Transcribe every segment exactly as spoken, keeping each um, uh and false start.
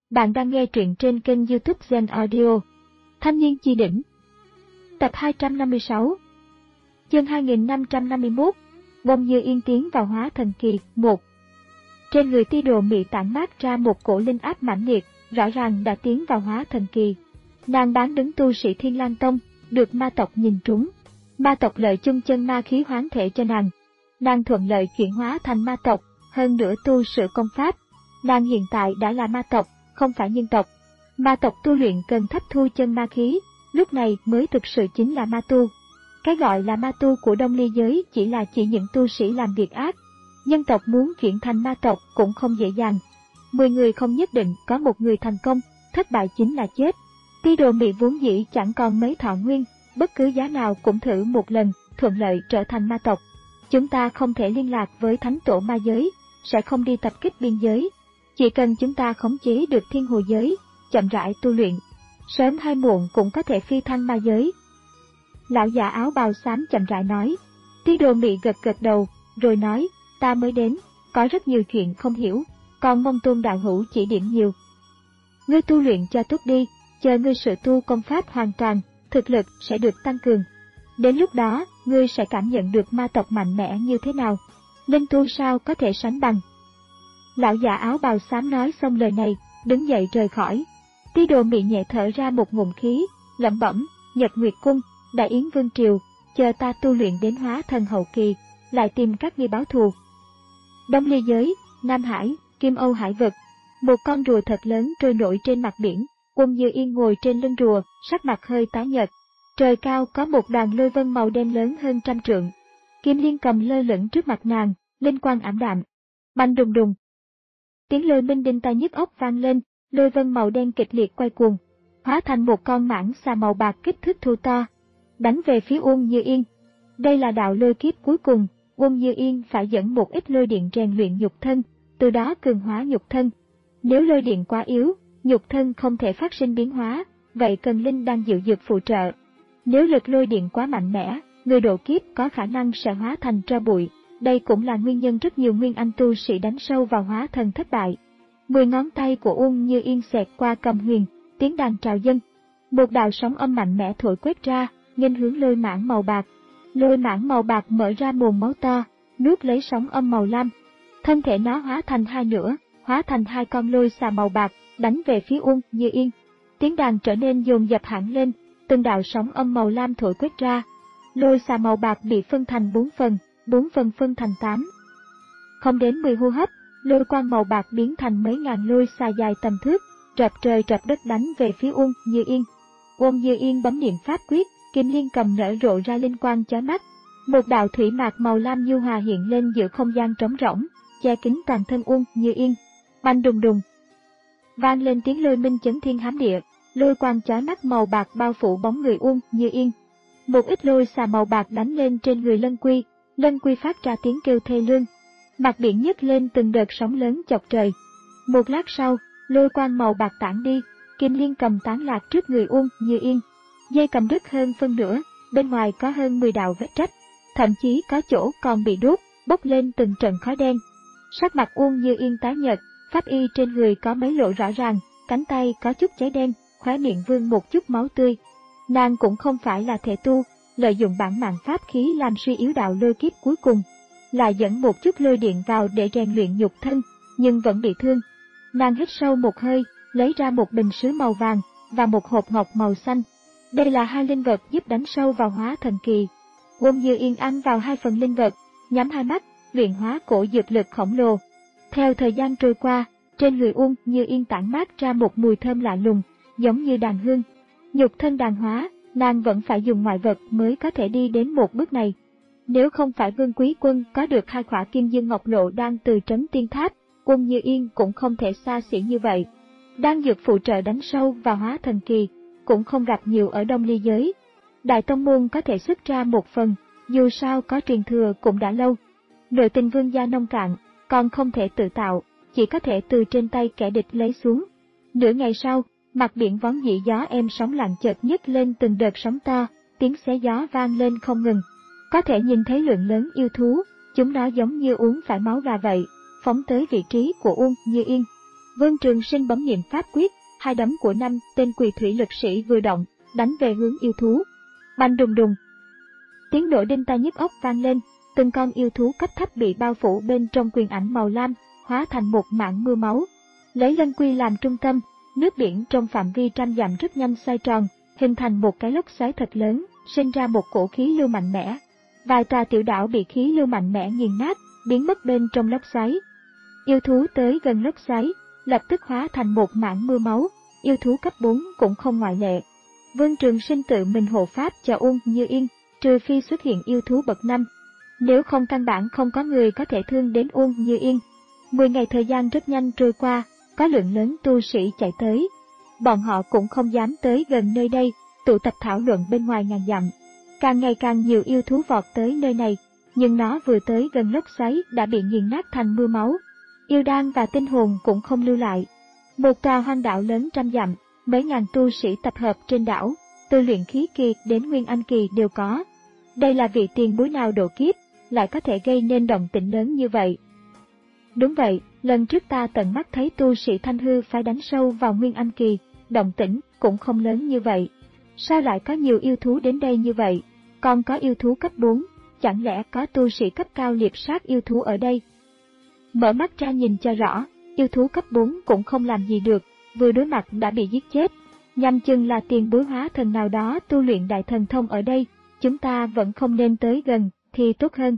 Bạn đang nghe truyện trên kênh YouTube Zen Audio. Thanh niên chi đỉnh. Tập hai trăm năm mươi sáu. Chương hai nghìn năm trăm năm mươi mốt. Bông Như Yên tiến vào hóa thần kỳ. một. Trên người Ti Đồ Mị tản mát ra một cổ linh áp mãnh liệt, rõ ràng đã tiến vào hóa thần kỳ. Nàng bán đứng tu sĩ Thiên Lang Tông, được ma tộc nhìn trúng. Ma tộc lợi chung chân ma khí hoán thể cho nàng. Nàng thuận lợi chuyển hóa thành ma tộc, hơn nữa tu sửa công pháp. Nàng hiện tại đã là ma tộc, không phải nhân tộc. Ma tộc tu luyện cần hấp thu chân ma khí, lúc này mới thực sự chính là ma tu. Cái gọi là ma tu của Đông Ly giới chỉ là chỉ những tu sĩ làm việc ác. Nhân tộc muốn chuyển thành ma tộc cũng không dễ dàng. Mười người không nhất định có một người thành công, thất bại chính là chết. Ti Đồ Mị vốn dĩ chẳng còn mấy thọ nguyên, bất cứ giá nào cũng thử một lần, thuận lợi trở thành ma tộc. Chúng ta không thể liên lạc với thánh tổ ma giới, sẽ không đi tập kích biên giới. Chỉ cần chúng ta khống chế được thiên hồ giới, chậm rãi tu luyện, sớm hay muộn cũng có thể phi thăng ma giới. Lão già áo bào xám chậm rãi nói. Ti Đồ Mị gật gật đầu, rồi nói, ta mới đến, có rất nhiều chuyện không hiểu, còn mong Tôn đạo hữu chỉ điểm nhiều. Ngươi tu luyện cho tốt đi, chờ ngươi sự tu công pháp hoàn toàn, thực lực sẽ được tăng cường. Đến lúc đó, ngươi sẽ cảm nhận được ma tộc mạnh mẽ như thế nào. Linh tu sao có thể sánh bằng. Lão già áo bào xám nói xong lời này, đứng dậy rời khỏi. Ti Đồ Mị nhẹ thở ra một ngụm khí, lẩm bẩm, Nhật Nguyệt Cung, Đại Yến Vương Triều, chờ ta tu luyện đến hóa thần hậu kỳ, lại tìm các ngươi báo thù. Đông Ly giới, Nam Hải, Kim Âu Hải vực. Một con rùa thật lớn trôi nổi trên mặt biển, Uông Như Yên ngồi trên lưng rùa, sắc mặt hơi tái nhợt. Trời cao có một đoàn lôi vân màu đen lớn hơn trăm trượng. Kim Liên cầm lơ lửng trước mặt nàng, linh quang ảm đạm. Bành đùng đùng. Tiếng lôi minh đinh tai nhức óc vang lên, lôi vân màu đen kịch liệt quay cuồng, hóa thành một con mãng xà màu bạc kích thước thu to, đánh về phía Uông Như Yên. Đây là đạo lôi kiếp cuối cùng, Uông Như Yên phải dẫn một ít lôi điện rèn luyện nhục thân, từ đó cường hóa nhục thân. Nếu lôi điện quá yếu, nhục thân không thể phát sinh biến hóa, vậy cần linh đan diệu dược phụ trợ. Nếu lực lôi điện quá mạnh mẽ, người độ kiếp có khả năng sẽ hóa thành tro bụi. Đây cũng là nguyên nhân rất nhiều nguyên anh tu sĩ đánh sâu vào hóa thần thất bại. Mười ngón tay của Uông Như Yên xẹt qua cầm huyền, tiếng đàn trào dâng. Một đạo sóng âm mạnh mẽ thổi quét ra, nghênh hướng lôi mãng màu bạc. Lôi mãng màu bạc mở ra mồm máu to, nuốt lấy sóng âm màu lam. Thân thể nó hóa thành hai nửa, hóa thành hai con lôi xà màu bạc, đánh về phía Uông Như Yên. Tiếng đàn trở nên dồn dập hẳn lên, từng đạo sóng âm màu lam thổi quét ra. Lôi xà màu bạc bị phân thành bốn phần. Bốn phần phân thành tám. Không đến mười hô hấp, lôi quang màu bạc biến thành mấy ngàn lôi xà dài tầm thước, trập trời trập đất đánh về phía Uông Như Yên. Uông Như Yên bấm niệm pháp quyết, Kim Liên cầm nở rộ ra linh quang chói mắt. Một đạo thủy mạc màu lam nhu hòa hiện lên giữa không gian trống rỗng, che kín toàn thân Uông Như Yên. Bành đùng đùng. Vang lên tiếng lôi minh chấn thiên hám địa, lôi quang chói mắt màu bạc bao phủ bóng người Uông Như Yên. Một ít lôi xà màu bạc đánh lên trên người Lân Quy. Lân Quy phát ra tiếng kêu thê lương. Mặt biển nhấc lên từng đợt sóng lớn chọc trời. Một lát sau, lôi quang màu bạc tản đi, Kim Liên cầm tán lạc trước người Uông Như Yên. Dây cầm đứt hơn phân nửa, bên ngoài có hơn mười đạo vết rách, thậm chí có chỗ còn bị đốt, bốc lên từng trận khói đen. Sắc mặt Uông Như Yên tái nhợt, pháp y trên người có mấy lỗ rõ ràng, cánh tay có chút cháy đen, khóe miệng vương một chút máu tươi. Nàng cũng không phải là thể tu, lợi dụng bản mạng pháp khí làm suy yếu đạo lôi kiếp cuối cùng, lại dẫn một chút lôi điện vào để rèn luyện nhục thân, nhưng vẫn bị thương. Nàng hít sâu một hơi, lấy ra một bình sứ màu vàng và một hộp ngọc màu xanh. Đây là hai linh vật giúp đánh sâu vào hóa thần kỳ. Uông Như Yên ăn vào hai phần linh vật, nhắm hai mắt, luyện hóa cổ dược lực khổng lồ. Theo thời gian trôi qua, trên người Uông Như Yên tản mát ra một mùi thơm lạ lùng, giống như đàn hương. Nhục thân đàn hóa, nàng vẫn phải dùng ngoại vật mới có thể đi đến một bước này. Nếu không phải Vương Quý Quân có được hai khỏa kim dương ngọc lộ đan từ trấn tiên tháp, Uông Như Yên cũng không thể xa xỉ như vậy. Đan dược phụ trợ đánh sâu vào hóa thần kỳ, cũng không gặp nhiều ở Đông Ly giới. Đại tông môn có thể xuất ra một phần, dù sao có truyền thừa cũng đã lâu. Nội tình vương gia nông cạn, còn không thể tự tạo, chỉ có thể từ trên tay kẻ địch lấy xuống. Nửa ngày sau, mặt biển vón dĩ gió êm sóng lặng chợt nhấc lên từng đợt sóng to, tiếng xé gió vang lên không ngừng. Có thể nhìn thấy lượng lớn yêu thú, chúng nó giống như uống phải máu gà vậy, phóng tới vị trí của Uông Như Yên. Vương Trường Sinh bấm niệm pháp quyết, hai đấm của năm tên quỳ thủy lực sĩ vừa động, đánh về hướng yêu thú. Bành đùng đùng. Tiếng nổ đinh tai nhức óc vang lên, từng con yêu thú cấp thấp bị bao phủ bên trong quyền ảnh màu lam, hóa thành một mảng mưa máu. Lấy Lân Quy làm trung tâm, nước biển trong phạm vi trăm dặm rất nhanh xoay tròn, hình thành một cái lốc xoáy thật lớn, sinh ra một cổ khí lưu mạnh mẽ. Vài tòa tiểu đảo bị khí lưu mạnh mẽ nghiền nát, biến mất bên trong lốc xoáy. Yêu thú tới gần lốc xoáy, lập tức hóa thành một mảng mưa máu, yêu thú cấp bốn cũng không ngoại lệ. Vương Trường Sinh tự mình hộ pháp cho Uông Như Yên, trừ phi xuất hiện yêu thú bậc năm. Nếu không căn bản không có người có thể thương đến Uông Như Yên. Mười ngày thời gian rất nhanh trôi qua, có lượng lớn tu sĩ chạy tới. Bọn họ cũng không dám tới gần nơi đây, tụ tập thảo luận bên ngoài ngàn dặm. Càng ngày càng nhiều yêu thú vọt tới nơi này, nhưng nó vừa tới gần lốc xoáy đã bị nghiền nát thành mưa máu. Yêu đan và tinh hồn cũng không lưu lại. Một tòa hoang đảo lớn trăm dặm, mấy ngàn tu sĩ tập hợp trên đảo, từ luyện khí kỳ đến nguyên anh kỳ đều có. Đây là vị tiền bối nào độ kiếp, lại có thể gây nên động tĩnh lớn như vậy. Đúng vậy, lần trước ta tận mắt thấy tu sĩ Thanh Hư phải đánh sâu vào nguyên anh kỳ, động tĩnh cũng không lớn như vậy. Sao lại có nhiều yêu thú đến đây như vậy? Còn có yêu thú cấp bốn, chẳng lẽ có tu sĩ cấp cao liệp sát yêu thú ở đây? Mở mắt ra nhìn cho rõ, yêu thú cấp bốn cũng không làm gì được, vừa đối mặt đã bị giết chết. Nhằm chừng là tiền bối hóa thần nào đó tu luyện đại thần thông ở đây, chúng ta vẫn không nên tới gần, thì tốt hơn.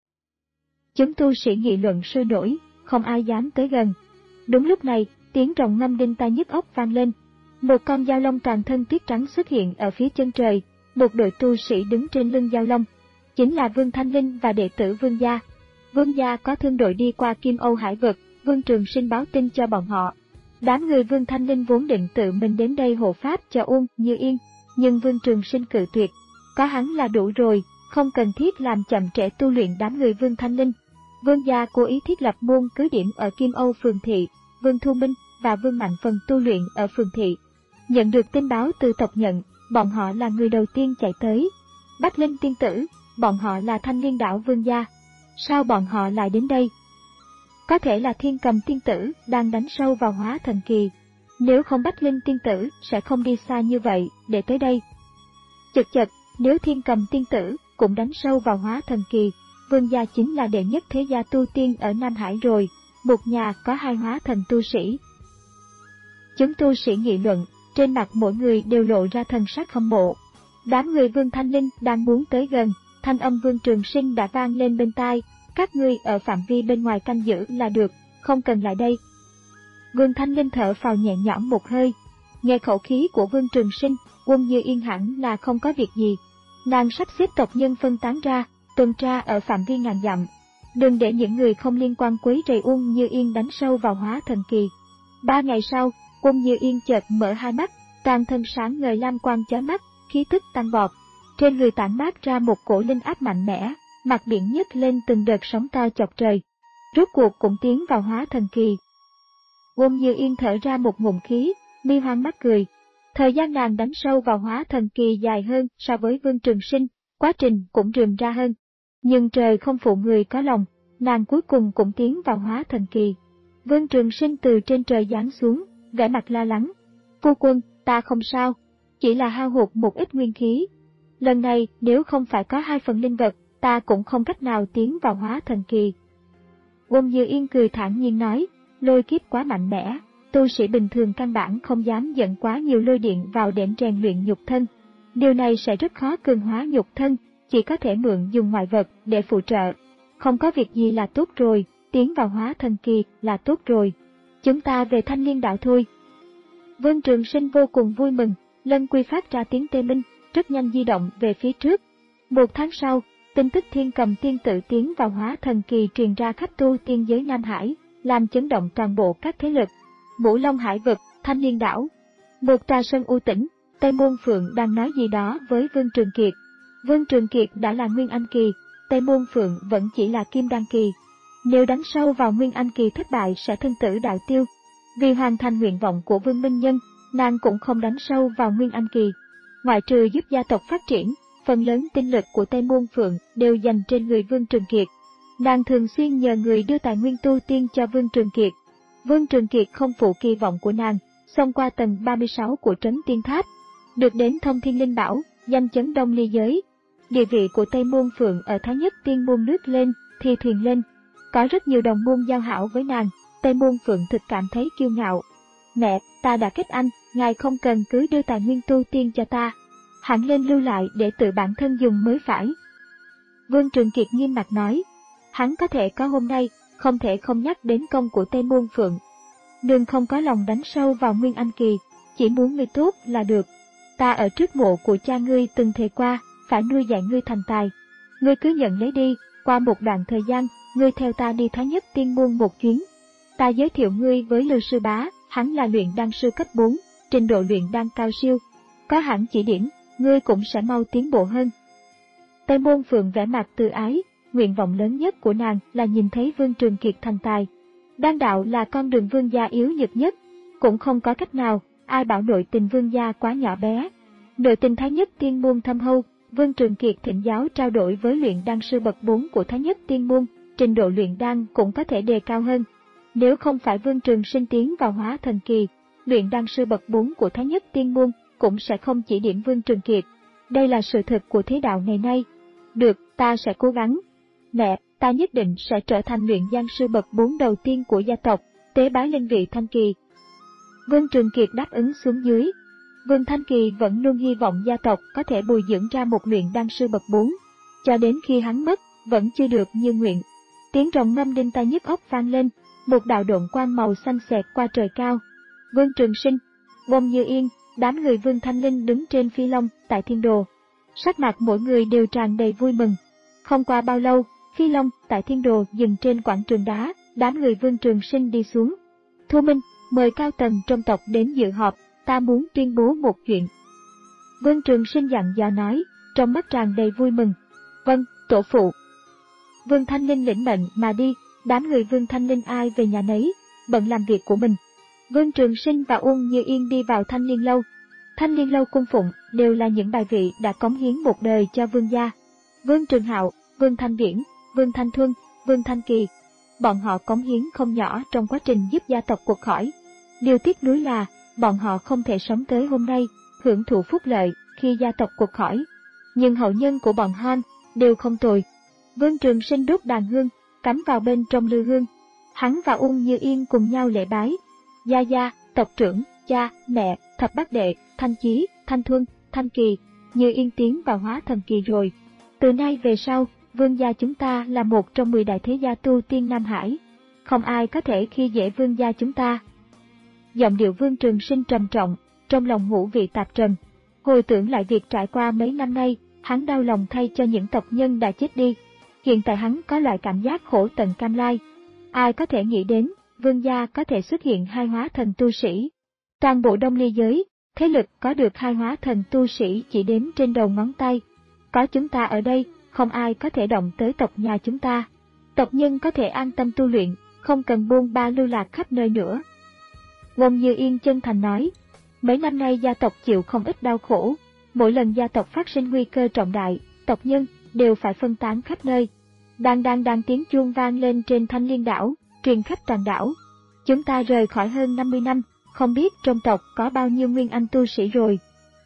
Chúng tu sĩ nghị luận sôi nổi, không ai dám tới gần. Đúng lúc này, tiếng rồng ngâm đinh tai nhức óc vang lên. Một con dao long toàn thân tuyết trắng xuất hiện ở phía chân trời, một đội tu sĩ đứng trên lưng dao long. Chính là Vương Thanh Linh và đệ tử Vương gia. Vương gia có thương đội đi qua Kim Âu Hải vực, Vương Trường Sinh báo tin cho bọn họ. Đám người Vương Thanh Linh vốn định tự mình đến đây hộ pháp cho Uông Như Yên, nhưng Vương Trường Sinh cự tuyệt. Có hắn là đủ rồi, không cần thiết làm chậm trễ tu luyện đám người Vương Thanh Linh. Vương gia cố ý thiết lập môn cứ điểm ở Kim Âu Phường Thị, Vương Thu Minh và Vương Mạnh Phần tu luyện ở Phường Thị. Nhận được tin báo từ tộc nhận, bọn họ là người đầu tiên chạy tới. Bách Linh tiên tử, bọn họ là Thanh Liên đảo Vương gia. Sao bọn họ lại đến đây? Có thể là Thiên Cầm tiên tử đang đánh sâu vào hóa thần kỳ. Nếu không Bách Linh tiên tử sẽ không đi xa như vậy để tới đây. Chật chật, nếu Thiên Cầm tiên tử cũng đánh sâu vào hóa thần kỳ, Vương gia chính là đệ nhất thế gia tu tiên ở Nam Hải rồi, một nhà có hai hóa thần tu sĩ. Chúng tu sĩ nghị luận, trên mặt mỗi người đều lộ ra thần sắc hâm mộ. Đám người Vương Thanh Linh đang muốn tới gần, thanh âm Vương Trường Sinh đã vang lên bên tai, các ngươi ở phạm vi bên ngoài canh giữ là được, không cần lại đây. Vương Thanh Linh thở phào nhẹ nhõm một hơi, nghe khẩu khí của Vương Trường Sinh, Uông Như Yên hẳn là không có việc gì. Nàng sắp xếp tộc nhân phân tán ra, tuần tra ở phạm vi ngàn dặm, đừng để những người không liên quan quấy rầy Uông Như Yên đánh sâu vào hóa thần kỳ. Ba ngày sau, Uông Như Yên chợt mở hai mắt, toàn thân sáng ngời lam quang chói mắt, khí tức tăng vọt, trên người tản mát ra một cổ linh áp mạnh mẽ, mặt biển nhấc lên từng đợt sóng to chọc trời. Rốt cuộc cũng tiến vào hóa thần kỳ. Uông Như Yên thở ra một ngụm khí, mi hoang mắt cười. Thời gian nàng đánh sâu vào hóa thần kỳ dài hơn so với Vương Trường Sinh, quá trình cũng rườm ra hơn. Nhưng trời không phụ người có lòng, nàng cuối cùng cũng tiến vào hóa thần kỳ. Vương Trường Sinh từ trên trời giáng xuống, vẻ mặt lo lắng. Phu quân, ta không sao, chỉ là hao hụt một ít nguyên khí. Lần này nếu không phải có hai phần linh vật, ta cũng không cách nào tiến vào hóa thần kỳ. Uông Như Yên cười thản nhiên nói, lôi kiếp quá mạnh mẽ, tu sĩ bình thường căn bản không dám dẫn quá nhiều lôi điện vào để rèn luyện nhục thân. Điều này sẽ rất khó cường hóa nhục thân, chỉ có thể mượn dùng ngoại vật để phụ trợ. Không có việc gì là tốt rồi, tiến vào hóa thần kỳ là tốt rồi. Chúng ta về Thanh Liên đảo thôi. Vương Trường Sinh vô cùng vui mừng, Lân Quy phát ra tiếng tê minh, rất nhanh di động về phía trước. Một tháng sau, tin tức Thiên Cầm tiên tử tiến vào hóa thần kỳ truyền ra khắp tu tiên giới Nam Hải, làm chấn động toàn bộ các thế lực. Ngũ Long Hải vực, Thanh Liên đảo. Một tòa sơn u tĩnh, Tây Môn Phượng đang nói gì đó với Vương Trường Kiệt. Vương Trường Kiệt đã là Nguyên Anh kỳ, Tây Môn Phượng vẫn chỉ là Kim Đan kỳ. Nếu đánh sâu vào Nguyên Anh kỳ thất bại sẽ thân tử đạo tiêu. Vì hoàn thành nguyện vọng của Vương Minh Nhân, nàng cũng không đánh sâu vào Nguyên Anh kỳ. Ngoại trừ giúp gia tộc phát triển, phần lớn tinh lực của Tây Môn Phượng đều dành trên người Vương Trường Kiệt. Nàng thường xuyên nhờ người đưa tài nguyên tu tiên cho Vương Trường Kiệt. Vương Trường Kiệt không phụ kỳ vọng của nàng, xông qua tầng ba mươi sáu của trấn Tiên Tháp, được đến Thông Thiên Linh Bảo, danh chấn Đông Ly giới. Địa vị của Tây Môn Phượng ở Thái Nhất Tiên Môn nước lên, thì thuyền lên. Có rất nhiều đồng môn giao hảo với nàng, Tây Môn Phượng thực cảm thấy kiêu ngạo. Mẹ, ta đã kết anh, ngài không cần cứ đưa tài nguyên tu tiên cho ta. Hẳn lên lưu lại để tự bản thân dùng mới phải. Vương Trường Kiệt nghiêm mặt nói, hắn có thể có hôm nay, không thể không nhắc đến công của Tây Môn Phượng. Đừng không có lòng đánh sâu vào Nguyên Anh Kỳ, chỉ muốn ngươi tốt là được. Ta ở trước mộ của cha ngươi từng thề qua, phải nuôi dạy ngươi thành tài. Ngươi cứ nhận lấy đi, qua một đoạn thời gian, ngươi theo ta đi Thái Nhất Tiên Môn một chuyến. Ta giới thiệu ngươi với Lưu Sư Bá, hắn là luyện đan sư cấp bốn, trình độ luyện đan cao siêu. Có hẳn chỉ điểm, ngươi cũng sẽ mau tiến bộ hơn. Tây Môn Phượng vẻ mặt từ ái, nguyện vọng lớn nhất của nàng là nhìn thấy Vương Trường Kiệt thành tài. Đan đạo là con đường Vương gia yếu nhược nhất, cũng không có cách nào, ai bảo nội tình Vương gia quá nhỏ bé. Nội tình Thái Nhất Tiên Môn thâm hậu, Vương Trường Kiệt thỉnh giáo trao đổi với luyện đan sư bậc bốn của Thái Nhất Tiên Môn, trình độ luyện đan cũng có thể đề cao hơn. Nếu không phải Vương Trường Sinh tiến vào hóa thần kỳ, luyện đan sư bậc bốn của Thái Nhất Tiên Môn cũng sẽ không chỉ điểm Vương Trường Kiệt. Đây là sự thật của thế đạo ngày nay. Được, ta sẽ cố gắng. Mẹ, ta nhất định sẽ trở thành luyện đan sư bậc bốn đầu tiên của gia tộc, tế bái lên vị Thanh Kỳ. Vương Trường Kiệt đáp ứng xuống dưới. Vương Thanh Kỳ vẫn luôn hy vọng gia tộc có thể bồi dưỡng ra một luyện đan sư bậc bốn, cho đến khi hắn mất, vẫn chưa được như nguyện. Tiếng rồng ngâm đinh tai nhức óc vang lên, một đạo độn quang màu xanh xẹt qua trời cao. Vương Trường Sinh, Bông Như Yên, đám người Vương Thanh Linh đứng trên phi long tại thiên đồ. Sắc mặt mỗi người đều tràn đầy vui mừng. Không qua bao lâu, phi long tại thiên đồ dừng trên quảng trường đá, đám người Vương Trường Sinh đi xuống. Thu Minh, mời cao tầng trong tộc đến dự họp, ta muốn tuyên bố một chuyện. Vương Trường Sinh dặn dò nói, trong mắt tràn đầy vui mừng. Vâng, tổ phụ. Vương Thanh Linh lĩnh mệnh mà đi, đám người Vương Thanh Linh ai về nhà nấy, bận làm việc của mình. Vương Trường Sinh và Uông Như Yên đi vào Thanh Liên Lâu. Thanh Liên Lâu cung phụng đều là những bài vị đã cống hiến một đời cho Vương gia. Vương Trường Hạo, Vương Thanh Viễn, Vương Thanh Thuân, Vương Thanh Kỳ. Bọn họ cống hiến không nhỏ trong quá trình giúp gia tộc quật khởi. Điều tiếc nuối là, bọn họ không thể sống tới hôm nay, hưởng thụ phúc lợi khi gia tộc quật khởi. Nhưng hậu nhân của bọn họ đều không tồi. Vương Trường Sinh đốt đàn hương, cắm vào bên trong lư hương. Hắn và Uông Như Yên cùng nhau lễ bái. Gia gia, tộc trưởng, cha, mẹ, thập bát đệ, Thanh Chí, Thanh Thuân, Thanh Kỳ, Như Yên tiến vào hóa thần kỳ rồi. Từ nay về sau, Vương gia chúng ta là một trong mười đại thế gia tu tiên Nam Hải. Không ai có thể khi dễ Vương gia chúng ta. Giọng điệu Vương Trường Sinh trầm trọng, trong lòng ngũ vị tạp trần. Hồi tưởng lại việc trải qua mấy năm nay, hắn đau lòng thay cho những tộc nhân đã chết đi. Hiện tại hắn có loại cảm giác khổ tận cam lai. Ai có thể nghĩ đến, Vương gia có thể xuất hiện hai hóa thần tu sĩ. Toàn bộ Đông Ly giới, thế lực có được hai hóa thần tu sĩ chỉ đếm trên đầu ngón tay. Có chúng ta ở đây, không ai có thể động tới tộc nhà chúng ta. Tộc nhân có thể an tâm tu luyện, không cần buôn ba lưu lạc khắp nơi nữa. Uông Như Yên chân thành nói, mấy năm nay gia tộc chịu không ít đau khổ, mỗi lần gia tộc phát sinh nguy cơ trọng đại, tộc nhân đều phải phân tán khắp nơi. Đang đang đang tiếng chuông vang lên trên Thanh Liên đảo, truyền khắp toàn đảo. Chúng ta rời khỏi hơn năm mươi năm, không biết trong tộc có bao nhiêu nguyên anh tu sĩ rồi.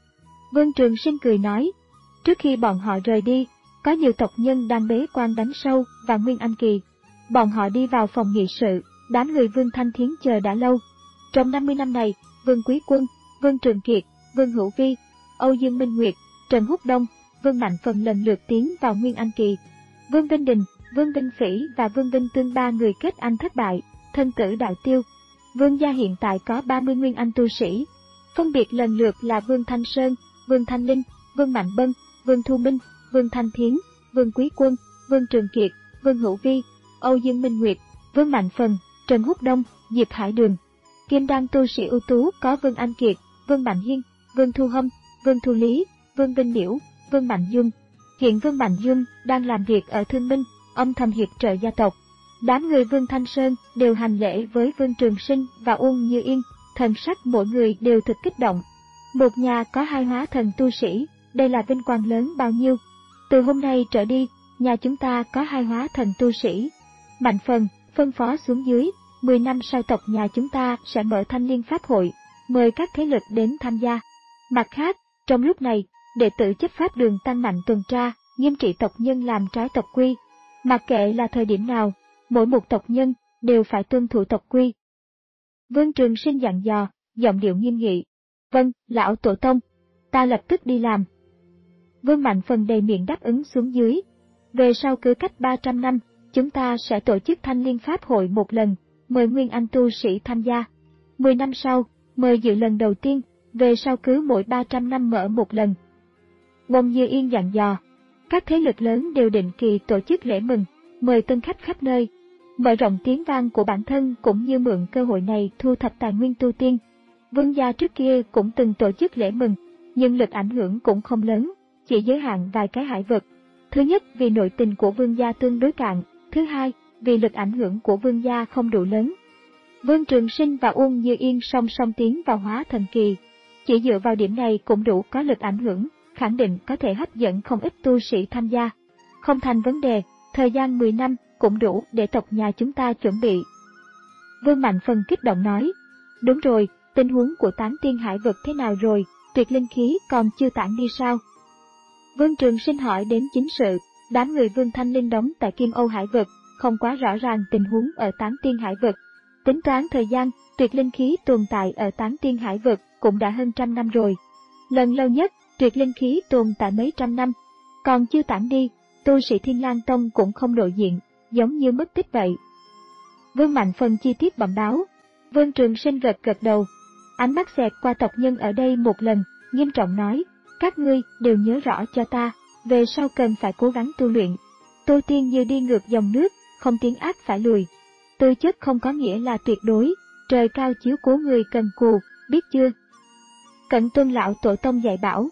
Vương Trường Sinh cười nói, trước khi bọn họ rời đi, có nhiều tộc nhân đang bế quan đánh sâu và nguyên anh kỳ. Bọn họ đi vào phòng nghị sự, đám người Vương Thanh Thiến chờ đã lâu. Trong năm mươi năm này, Vương Quý Quân, Vương Trường Kiệt, Vương Hữu Vi, Âu Dương Minh Nguyệt, Trần Húc Đông, Vương Mạnh Phần lần lượt tiến vào nguyên anh kỳ. Vương Vinh Đình, Vương Vinh Phỉ và Vương Vinh Tương ba người kết anh thất bại, thân tử đạo tiêu. Vương gia hiện tại có ba mươi nguyên anh tu sĩ, phân biệt lần lượt là Vương Thanh Sơn, Vương Thanh Linh, Vương Mạnh Bân, Vương Thu Minh, Vương Thanh Thiến, Vương Quý Quân, Vương Trường Kiệt, Vương Hữu Vi, Âu Dương Minh Nguyệt, Vương Mạnh Phần, Trần Húc Đông, Diệp Hải Đường. Kim đan tu sĩ ưu tú có Vương Anh Kiệt, Vương Mạnh Hiên, Vương Thu Hâm, Vương Thu Lý, Vương Vinh Liễu, Vương Mạnh Dung. Hiện Vương Mạnh Dung đang làm việc ở Thương Minh, âm thầm hiệp trợ gia tộc. Đám người Vương Thanh Sơn đều hành lễ với Vương Trường Sinh và Uông Như Yên, thần sắc mỗi người đều thực kích động. Một nhà có hai hóa thần tu sĩ, đây là vinh quang lớn bao nhiêu. Từ hôm nay trở đi, nhà chúng ta có hai hóa thần tu sĩ. Mạnh Phần phân phó xuống dưới, mười năm sau tộc nhà chúng ta sẽ mở Thanh Liên Pháp hội, mời các thế lực đến tham gia. Mặt khác, trong lúc này, đệ tử chấp pháp đường tăng mạnh tuần tra, nghiêm trị tộc nhân làm trái tộc quy. Mặc kệ là thời điểm nào, mỗi một tộc nhân đều phải tuân thủ tộc quy. Vương Trường Sinh dặn dò, giọng điệu nghiêm nghị. Vâng, lão tổ tông, ta lập tức đi làm. Vương Mạnh Phần đầy miệng đáp ứng xuống dưới. Về sau cứ cách ba trăm năm, chúng ta sẽ tổ chức Thanh Liên Pháp hội một lần, mời Nguyên Anh tu sĩ tham gia. mười năm sau, mời dự lần đầu tiên, về sau cứ mỗi ba trăm năm mở một lần. Bông Như Yên dặn dò, các thế lực lớn đều định kỳ tổ chức lễ mừng, mời tân khách khắp nơi, mở rộng tiếng vang của bản thân cũng như mượn cơ hội này thu thập tài nguyên tu tiên. Vương gia trước kia cũng từng tổ chức lễ mừng, nhưng lực ảnh hưởng cũng không lớn, chỉ giới hạn vài cái hải vực. Thứ nhất vì nội tình của vương gia tương đối cạn, thứ hai vì lực ảnh hưởng của vương gia không đủ lớn. Vương Trường Sinh và Uông Như Yên song song tiến vào hóa thần kỳ, chỉ dựa vào điểm này cũng đủ có lực ảnh hưởng, khẳng định có thể hấp dẫn không ít tu sĩ tham gia. Không thành vấn đề, thời gian mười năm cũng đủ để tộc nhà chúng ta chuẩn bị. Vương Mạnh Phần kích động nói, đúng rồi, tình huống của tán tiên hải vực thế nào rồi, tuyệt linh khí còn chưa tản đi sao? Vương Trường Sinh hỏi đến chính sự, đám người Vương Thanh Linh đóng tại Kim Âu hải vực, không quá rõ ràng tình huống ở tán tiên hải vực. Tính toán thời gian, tuyệt linh khí tồn tại ở tán tiên hải vực cũng đã hơn trăm năm rồi. Lần lâu nhất, tuyệt linh khí tồn tại mấy trăm năm, còn chưa tản đi, tu sĩ Thiên Lang Tông cũng không lộ diện, giống như mất tích vậy. Vương Mạnh Phần chi tiết bẩm báo. Vương Trường Sinh gật gật đầu, ánh mắt xẹt qua tộc nhân ở đây một lần, nghiêm trọng nói, các ngươi đều nhớ rõ cho ta, về sau cần phải cố gắng tu luyện. Tu tiên như đi ngược dòng nước, không tiến ác phải lùi. Tư chất không có nghĩa là tuyệt đối, trời cao chiếu cố người cần cù, biết chưa? Cẩn tuân lão tổ tông dạy bảo.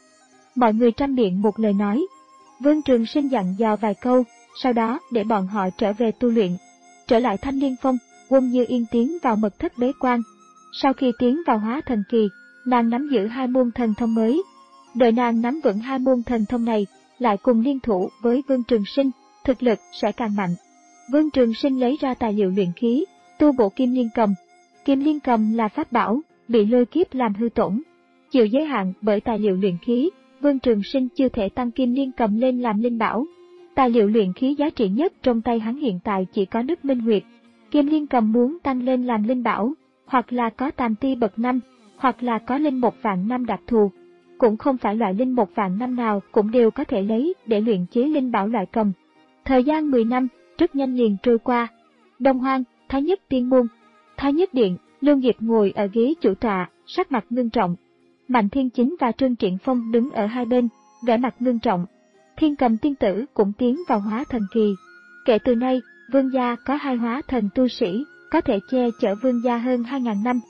Mọi người trăm miệng một lời nói. Vương Trường Sinh dặn dò vài câu, sau đó để bọn họ trở về tu luyện. Trở lại Thanh Liên Phong, Uông Như Yên tiến vào mật thất bế quan. Sau khi tiến vào hóa thần kỳ, nàng nắm giữ hai môn thần thông mới. Đợi nàng nắm vững hai môn thần thông này, lại cùng liên thủ với Vương Trường Sinh, thực lực sẽ càng mạnh. Vương Trường Sinh lấy ra tài liệu luyện khí, tu bộ Kim Liên Cầm. Kim Liên Cầm là pháp bảo, bị lôi kiếp làm hư tổn. Chịu giới hạn bởi tài liệu luyện khí, Vương Trường Sinh chưa thể tăng Kim Liên Cầm lên làm linh bảo. Tài liệu luyện khí giá trị nhất trong tay hắn hiện tại chỉ có nước minh huyệt. Kim Liên Cầm muốn tăng lên làm linh bảo, hoặc là có tam ti bậc năm, hoặc là có linh một vạn năm đặc thù. Cũng không phải loại linh một vạn năm nào cũng đều có thể lấy để luyện chế linh bảo loại cầm. Thời gian mười năm, rất nhanh liền trôi qua. Đông Hoang, Thái Nhất Tiên Môn, Thái Nhất Điện, Lưu Nghiệp ngồi ở ghế chủ tọa, sắc mặt ngưng trọng. Mạnh Thiên Chính và Trương Triển Phong đứng ở hai bên, vẻ mặt ngưng trọng. Thiên Cầm tiên tử cũng tiến vào hóa thần kỳ. Kể từ nay, vương gia có hai hóa thần tu sĩ, có thể che chở vương gia hơn hai ngàn năm.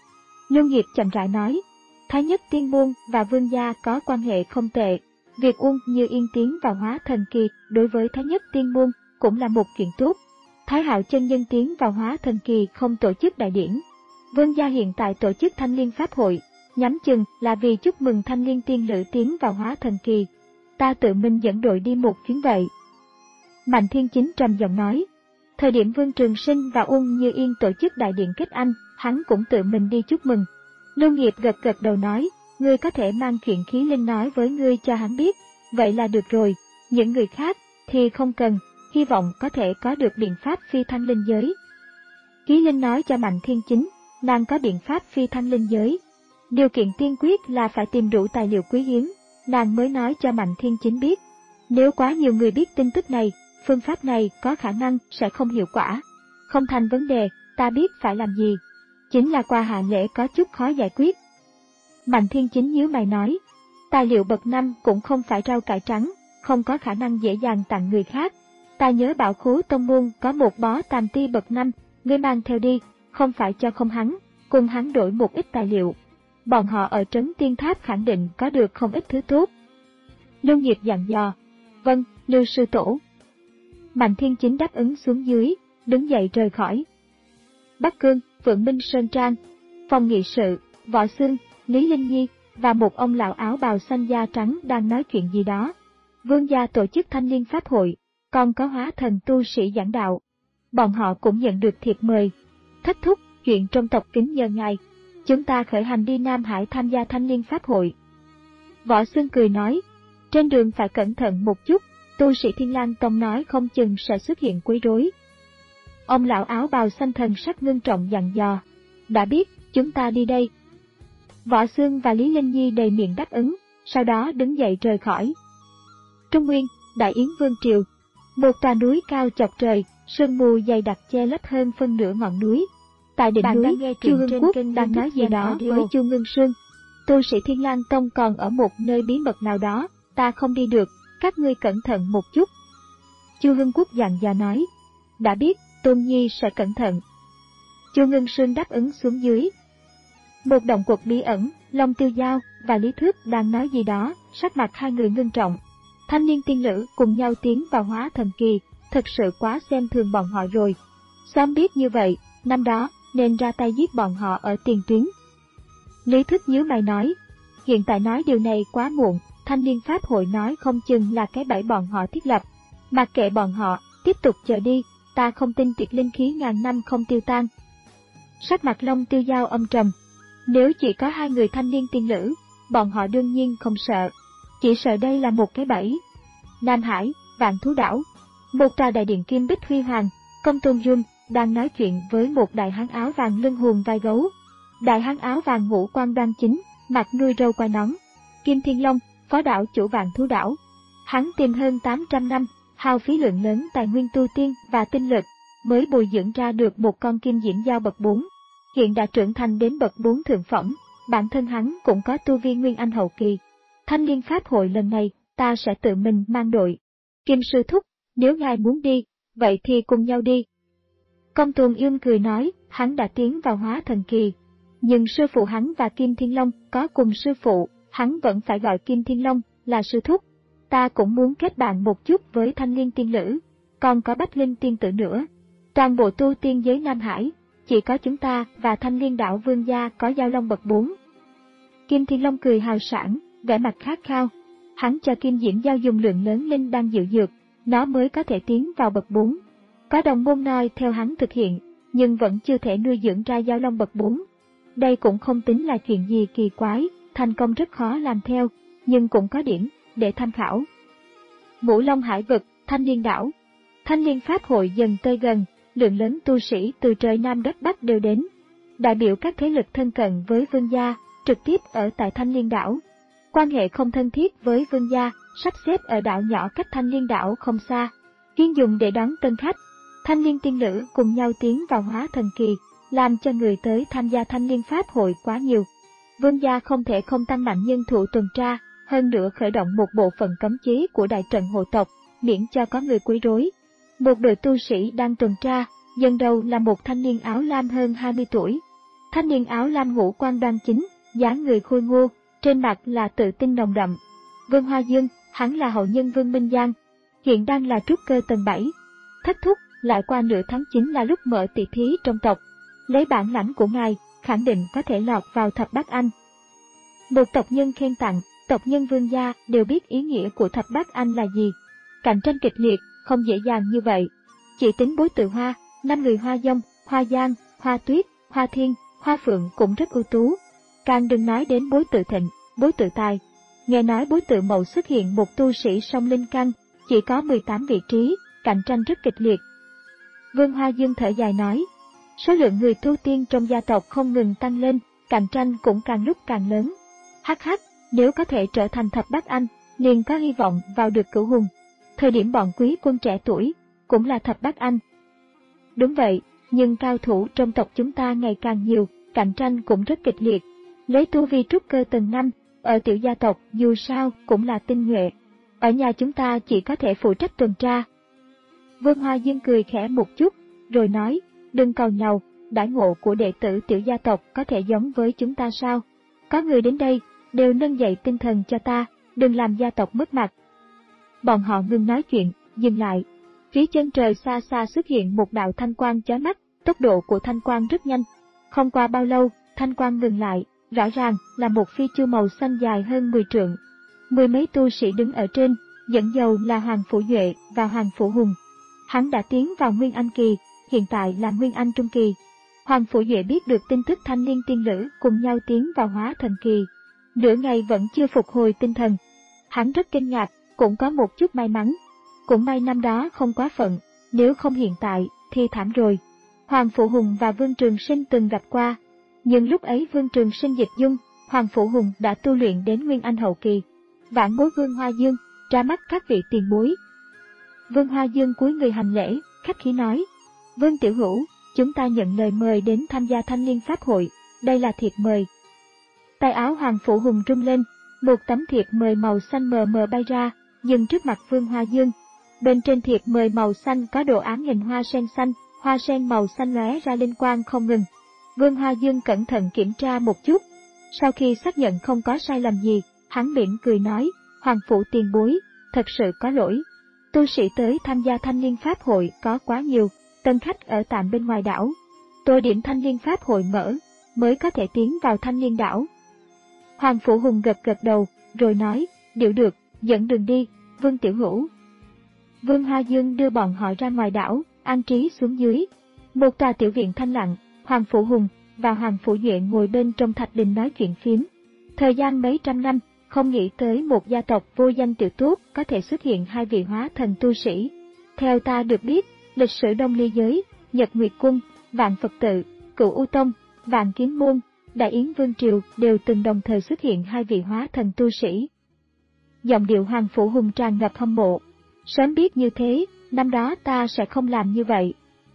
Lưu Nghiệp chậm rãi nói, Thái Nhất Tiên Môn và vương gia có quan hệ không tệ. Việc Uông Như Yên tiến vào hóa thần kỳ đối với Thái Nhất Tiên Môn cũng là một chuyện tốt. Thái Hạo chân nhân tiến vào hóa thần kỳ không tổ chức đại điển. Vương gia hiện tại tổ chức Thanh Liên Pháp hội, nhắm chừng là vì chúc mừng Thanh Liên tiên nữ tiến vào hóa thần kỳ. Ta tự mình dẫn đội đi một chuyến vậy. Mạnh Thiên Chính trầm giọng nói. Thời điểm Vương Trường Sinh và Uông Như Yên tổ chức đại điện kết anh, hắn cũng tự mình đi chúc mừng. Lưu Nghiệp gật gật đầu nói, ngươi có thể mang chuyện khí linh nói với ngươi cho hắn biết, vậy là được rồi, những người khác thì không cần, hy vọng có thể có được biện pháp phi thăng linh giới. Khí linh nói cho Mạnh Thiên Chính, nàng có biện pháp phi thăng linh giới. Điều kiện tiên quyết là phải tìm đủ tài liệu quý hiếm, nàng mới nói cho Mạnh Thiên Chính biết. Nếu quá nhiều người biết tin tức này, phương pháp này có khả năng sẽ không hiệu quả. Không thành vấn đề, ta biết phải làm gì. Chính là qua hạ lễ có chút khó giải quyết. Mạnh Thiên Chính nhíu mày nói, tài liệu bậc năm cũng không phải rau cải trắng, không có khả năng dễ dàng tặng người khác. Ta nhớ bảo khố tông môn có một bó tam ti bậc năm, ngươi mang theo đi, không phải cho không hắn, cùng hắn đổi một ít tài liệu. Bọn họ ở trấn Tiên Tháp khẳng định có được không ít thứ tốt. Lưu Nghiệp dặn dò, vâng, Lưu sư tổ. Mạnh Thiên Chính đáp ứng xuống dưới, đứng dậy rời khỏi. Bắc Cương, Phượng Minh Sơn Trang, phòng nghị sự, Võ Xương, Lý Linh Nhi và một ông lão áo bào xanh da trắng đang nói chuyện gì đó. Vương gia tổ chức Thanh Liên Pháp hội, còn có hóa thần tu sĩ giảng đạo. Bọn họ cũng nhận được thiệp mời, Thất thúc, chuyện trong tộc kính nhờ ngài. Chúng ta khởi hành đi Nam Hải tham gia Thanh Liên Pháp hội. Võ Xương cười nói, trên đường phải cẩn thận một chút, tu sĩ Thiên Lang Tông nói không chừng sẽ xuất hiện quấy rối. Ông lão áo bào xanh thần sắc ngưng trọng dặn dò, đã biết, chúng ta đi đây. Võ Xương và Lý Linh Nhi đầy miệng đáp ứng, sau đó đứng dậy rời khỏi. Trung Nguyên, Đại Yến Vương Triều. Một tòa núi cao chọc trời, sương mù dày đặc che lấp hơn phân nửa ngọn núi. Tại đỉnh núi, Chu Hưng Quốc đang nói gì đó với Chu Ngân Sương. Tu sĩ Thiên Lang Tông còn ở một nơi bí mật nào đó, ta không đi được, các ngươi cẩn thận một chút. Chu Hưng Quốc dặn dò nói, đã biết, Tôn Nhi sẽ cẩn thận. Chu Ngân Sương đáp ứng xuống dưới. Một động quật bí ẩn, Long Tiêu Giao và Lý Thước đang nói gì đó, sắc mặt hai người ngưng trọng. Thanh niên tiên nữ cùng nhau tiến vào hóa thần kỳ, thật sự quá xem thường bọn họ rồi. Sớm biết như vậy, năm đó, nên ra tay giết bọn họ ở tiền tuyến. Lý Thức nhíu mày nói, hiện tại nói điều này quá muộn, Thanh Liên Pháp hội nói không chừng là cái bẫy bọn họ thiết lập. Mặc kệ bọn họ, tiếp tục chờ đi, ta không tin tuyệt linh khí ngàn năm không tiêu tan. Sắc mặt Long Tiêu Giao âm trầm, nếu chỉ có hai người thanh niên tiên nữ, bọn họ đương nhiên không sợ, chỉ sợ đây là một cái bẫy. Nam Hải, Vạn Thú Đảo. Một tòa đại điện kim bích huy hoàng, Công Tôn Dung đang nói chuyện với một đại hán áo vàng lưng hùn vai gấu. Đại hán áo vàng ngũ quan đoan chính, mặt nuôi râu quai nón. Kim Thiên Long, phó đảo chủ Vạn Thú Đảo. Hắn tìm hơn tám trăm năm, hao phí lượng lớn tài nguyên tu tiên và tinh lực, mới bồi dưỡng ra được một con kim diễm giao bậc bốn. Hiện đã trưởng thành đến bậc bốn thượng phẩm, bản thân hắn cũng có tu vi nguyên anh hậu kỳ. Thanh Liên Pháp hội lần này, ta sẽ tự mình mang đội. Kim sư thúc, nếu ngài muốn đi, vậy thì cùng nhau đi. Công Tôn Ương cười nói, hắn đã tiến vào hóa thần kỳ. Nhưng sư phụ hắn và Kim Thiên Long có cùng sư phụ, hắn vẫn phải gọi Kim Thiên Long là sư thúc. Ta cũng muốn kết bạn một chút với Thanh Liên tiên nữ, còn có Bách Linh tiên tử nữa. Toàn bộ tu tiên giới Nam Hải, chỉ có chúng ta và Thanh Liên đảo Vương gia có giao long bậc bốn. Kim Thiên Long cười hào sảng, vẻ mặt khát khao. Hắn cho Kim Diễm Giao dùng lượng lớn linh đan diệu dược, nó mới có thể tiến vào bậc bốn. Có đồng môn noi theo hắn thực hiện, nhưng vẫn chưa thể nuôi dưỡng ra giao long bậc bốn. Đây cũng không tính là chuyện gì kỳ quái, thành công rất khó làm theo, nhưng cũng có điểm để tham khảo. Ngũ Long Hải vực, Thanh Liên đảo. Thanh Liên Pháp hội dần tới gần, lượng lớn tu sĩ từ trời Nam đất Bắc đều đến. Đại biểu các thế lực thân cận với Vương gia, trực tiếp ở tại Thanh Liên đảo. Quan hệ không thân thiết với Vương gia, sắp xếp ở đảo nhỏ cách Thanh Liên đảo không xa, chuyên dùng để đón tân khách. Thanh Liên tiên nữ cùng nhau tiến vào hóa thần kỳ, làm cho người tới tham gia Thanh Liên Pháp hội quá nhiều. Vương gia không thể không tăng mạnh nhân thủ tuần tra, hơn nữa khởi động một bộ phận cấm chế của đại trận hộ tộc, miễn cho có người quấy rối. Một đội tu sĩ đang tuần tra, dẫn đầu là một thanh niên áo lam hơn hai mươi tuổi. Thanh niên áo lam ngũ quan đoan chính, dáng người khôi ngô, trên mặt là tự tin nồng đậm. Vương Hoa Dương, hắn là hậu nhân Vương Minh Giang, hiện đang là trúc cơ tầng bảy. Thất thúc, lại qua nửa tháng chính là lúc mở tỷ thí trong tộc. Lấy bản lãnh của ngài, khẳng định có thể lọt vào thập bát anh. Một tộc nhân khen tặng, tộc nhân Vương gia đều biết ý nghĩa của thập bát anh là gì. Cạnh tranh kịch liệt, không dễ dàng như vậy. Chỉ tính bối tự Hoa, năm người Hoa Dông, Hoa Giang, Hoa Tuyết, Hoa Thiên, Hoa Phượng cũng rất ưu tú. Càng đừng nói đến bối tự Thịnh, bối tự Tài. Nghe nói bối tự Mậu xuất hiện một tu sĩ song linh căn, chỉ có mười tám vị trí, cạnh tranh rất kịch liệt. Vương Hoa Dương thở dài nói, số lượng người tu tiên trong gia tộc không ngừng tăng lên, cạnh tranh cũng càng lúc càng lớn. Hắc hắc, nếu có thể trở thành thập bát anh, liền có hy vọng vào được cửu hùng. Thời điểm bọn quý quân trẻ tuổi, cũng là thập bát anh. Đúng vậy, nhưng cao thủ trong tộc chúng ta ngày càng nhiều, cạnh tranh cũng rất kịch liệt. Lấy tu vi trúc cơ tầng năm, ở tiểu gia tộc dù sao cũng là tinh nhuệ. Ở nhà chúng ta chỉ có thể phụ trách tuần tra. Vương Hoa Dương cười khẽ một chút, rồi nói, đừng cầu nhau, đãi ngộ của đệ tử tiểu gia tộc có thể giống với chúng ta sao? Có người đến đây, đều nâng dậy tinh thần cho ta, đừng làm gia tộc mất mặt. Bọn họ ngừng nói chuyện, dừng lại. Phía chân trời xa xa xuất hiện một đạo thanh quang chói mắt, tốc độ của thanh quang rất nhanh. Không qua bao lâu, thanh quang ngừng lại, rõ ràng là một phi chu màu xanh dài hơn mười trượng. Mười mấy tu sĩ đứng ở trên, dẫn đầu là Hoàng Phủ Duệ và Hoàng Phủ Hùng. Hắn đã tiến vào Nguyên Anh kỳ, hiện tại là Nguyên Anh trung kỳ. Hoàng Phủ Duệ biết được tin tức thanh niên tiên lữ cùng nhau tiến vào hóa thần kỳ. Nửa ngày vẫn chưa phục hồi tinh thần. Hắn rất kinh ngạc, cũng có một chút may mắn. Cũng may năm đó không quá phận, nếu không hiện tại thì thảm rồi. Hoàng Phủ Hùng và Vương Trường Sinh từng gặp qua, nhưng lúc ấy Vương Trường Sinh dịch dung, Hoàng Phủ Hùng đã tu luyện đến Nguyên Anh hậu kỳ. Vãn bối Vương Hoa Dương, ra mắt các vị tiền bối. Vương Hoa Dương cúi người hành lễ, khách khí nói: Vương tiểu hữu, chúng ta nhận lời mời đến tham gia thanh niên pháp hội, đây là thiệp mời. Tay áo Hoàng Phủ Hùng rung lên, một tấm thiệp mời màu xanh mờ mờ bay ra, dừng trước mặt Vương Hoa Dương. Bên trên thiệp mời màu xanh có đồ án hình hoa sen xanh, hoa sen màu xanh lóe ra linh quang không ngừng. Vương Hoa Dương cẩn thận kiểm tra một chút. Sau khi xác nhận không có sai lầm gì, hắn mỉm cười nói: Hoàng Phủ tiền bối, thật sự có lỗi. Tu sĩ tới tham gia thanh niên pháp hội có quá nhiều, tân khách ở tạm bên ngoài đảo. Tôi điểm thanh niên pháp hội mở, mới có thể tiến vào thanh niên đảo. Hoàng Phủ Hùng gật gật đầu, rồi nói: Điệu được, dẫn đường đi, Vương tiểu hữu. Vương Hoa Dương đưa bọn họ ra ngoài đảo, an trí xuống dưới. Một tòa tiểu viện thanh lặng, Hoàng Phủ Hùng và Hoàng Phủ Duệ ngồi bên trong thạch đình nói chuyện phiếm. Thời gian mấy trăm năm, không nghĩ tới một gia tộc vô danh tiểu tốt có thể xuất hiện hai vị hóa thần tu sĩ. Theo ta được biết, lịch sử Đông Ly giới, Nhật Nguyệt Cung, Vạn Phật Tự, Cửu U Tông, Vạn Kiếm Môn, Đại Yến Vương Triều đều từng đồng thời xuất hiện hai vị hóa thần tu sĩ. Giọng điệu Hoàng Phủ Hùng tràn ngập hâm mộ. Sớm biết như thế, năm đó ta sẽ không làm như vậy.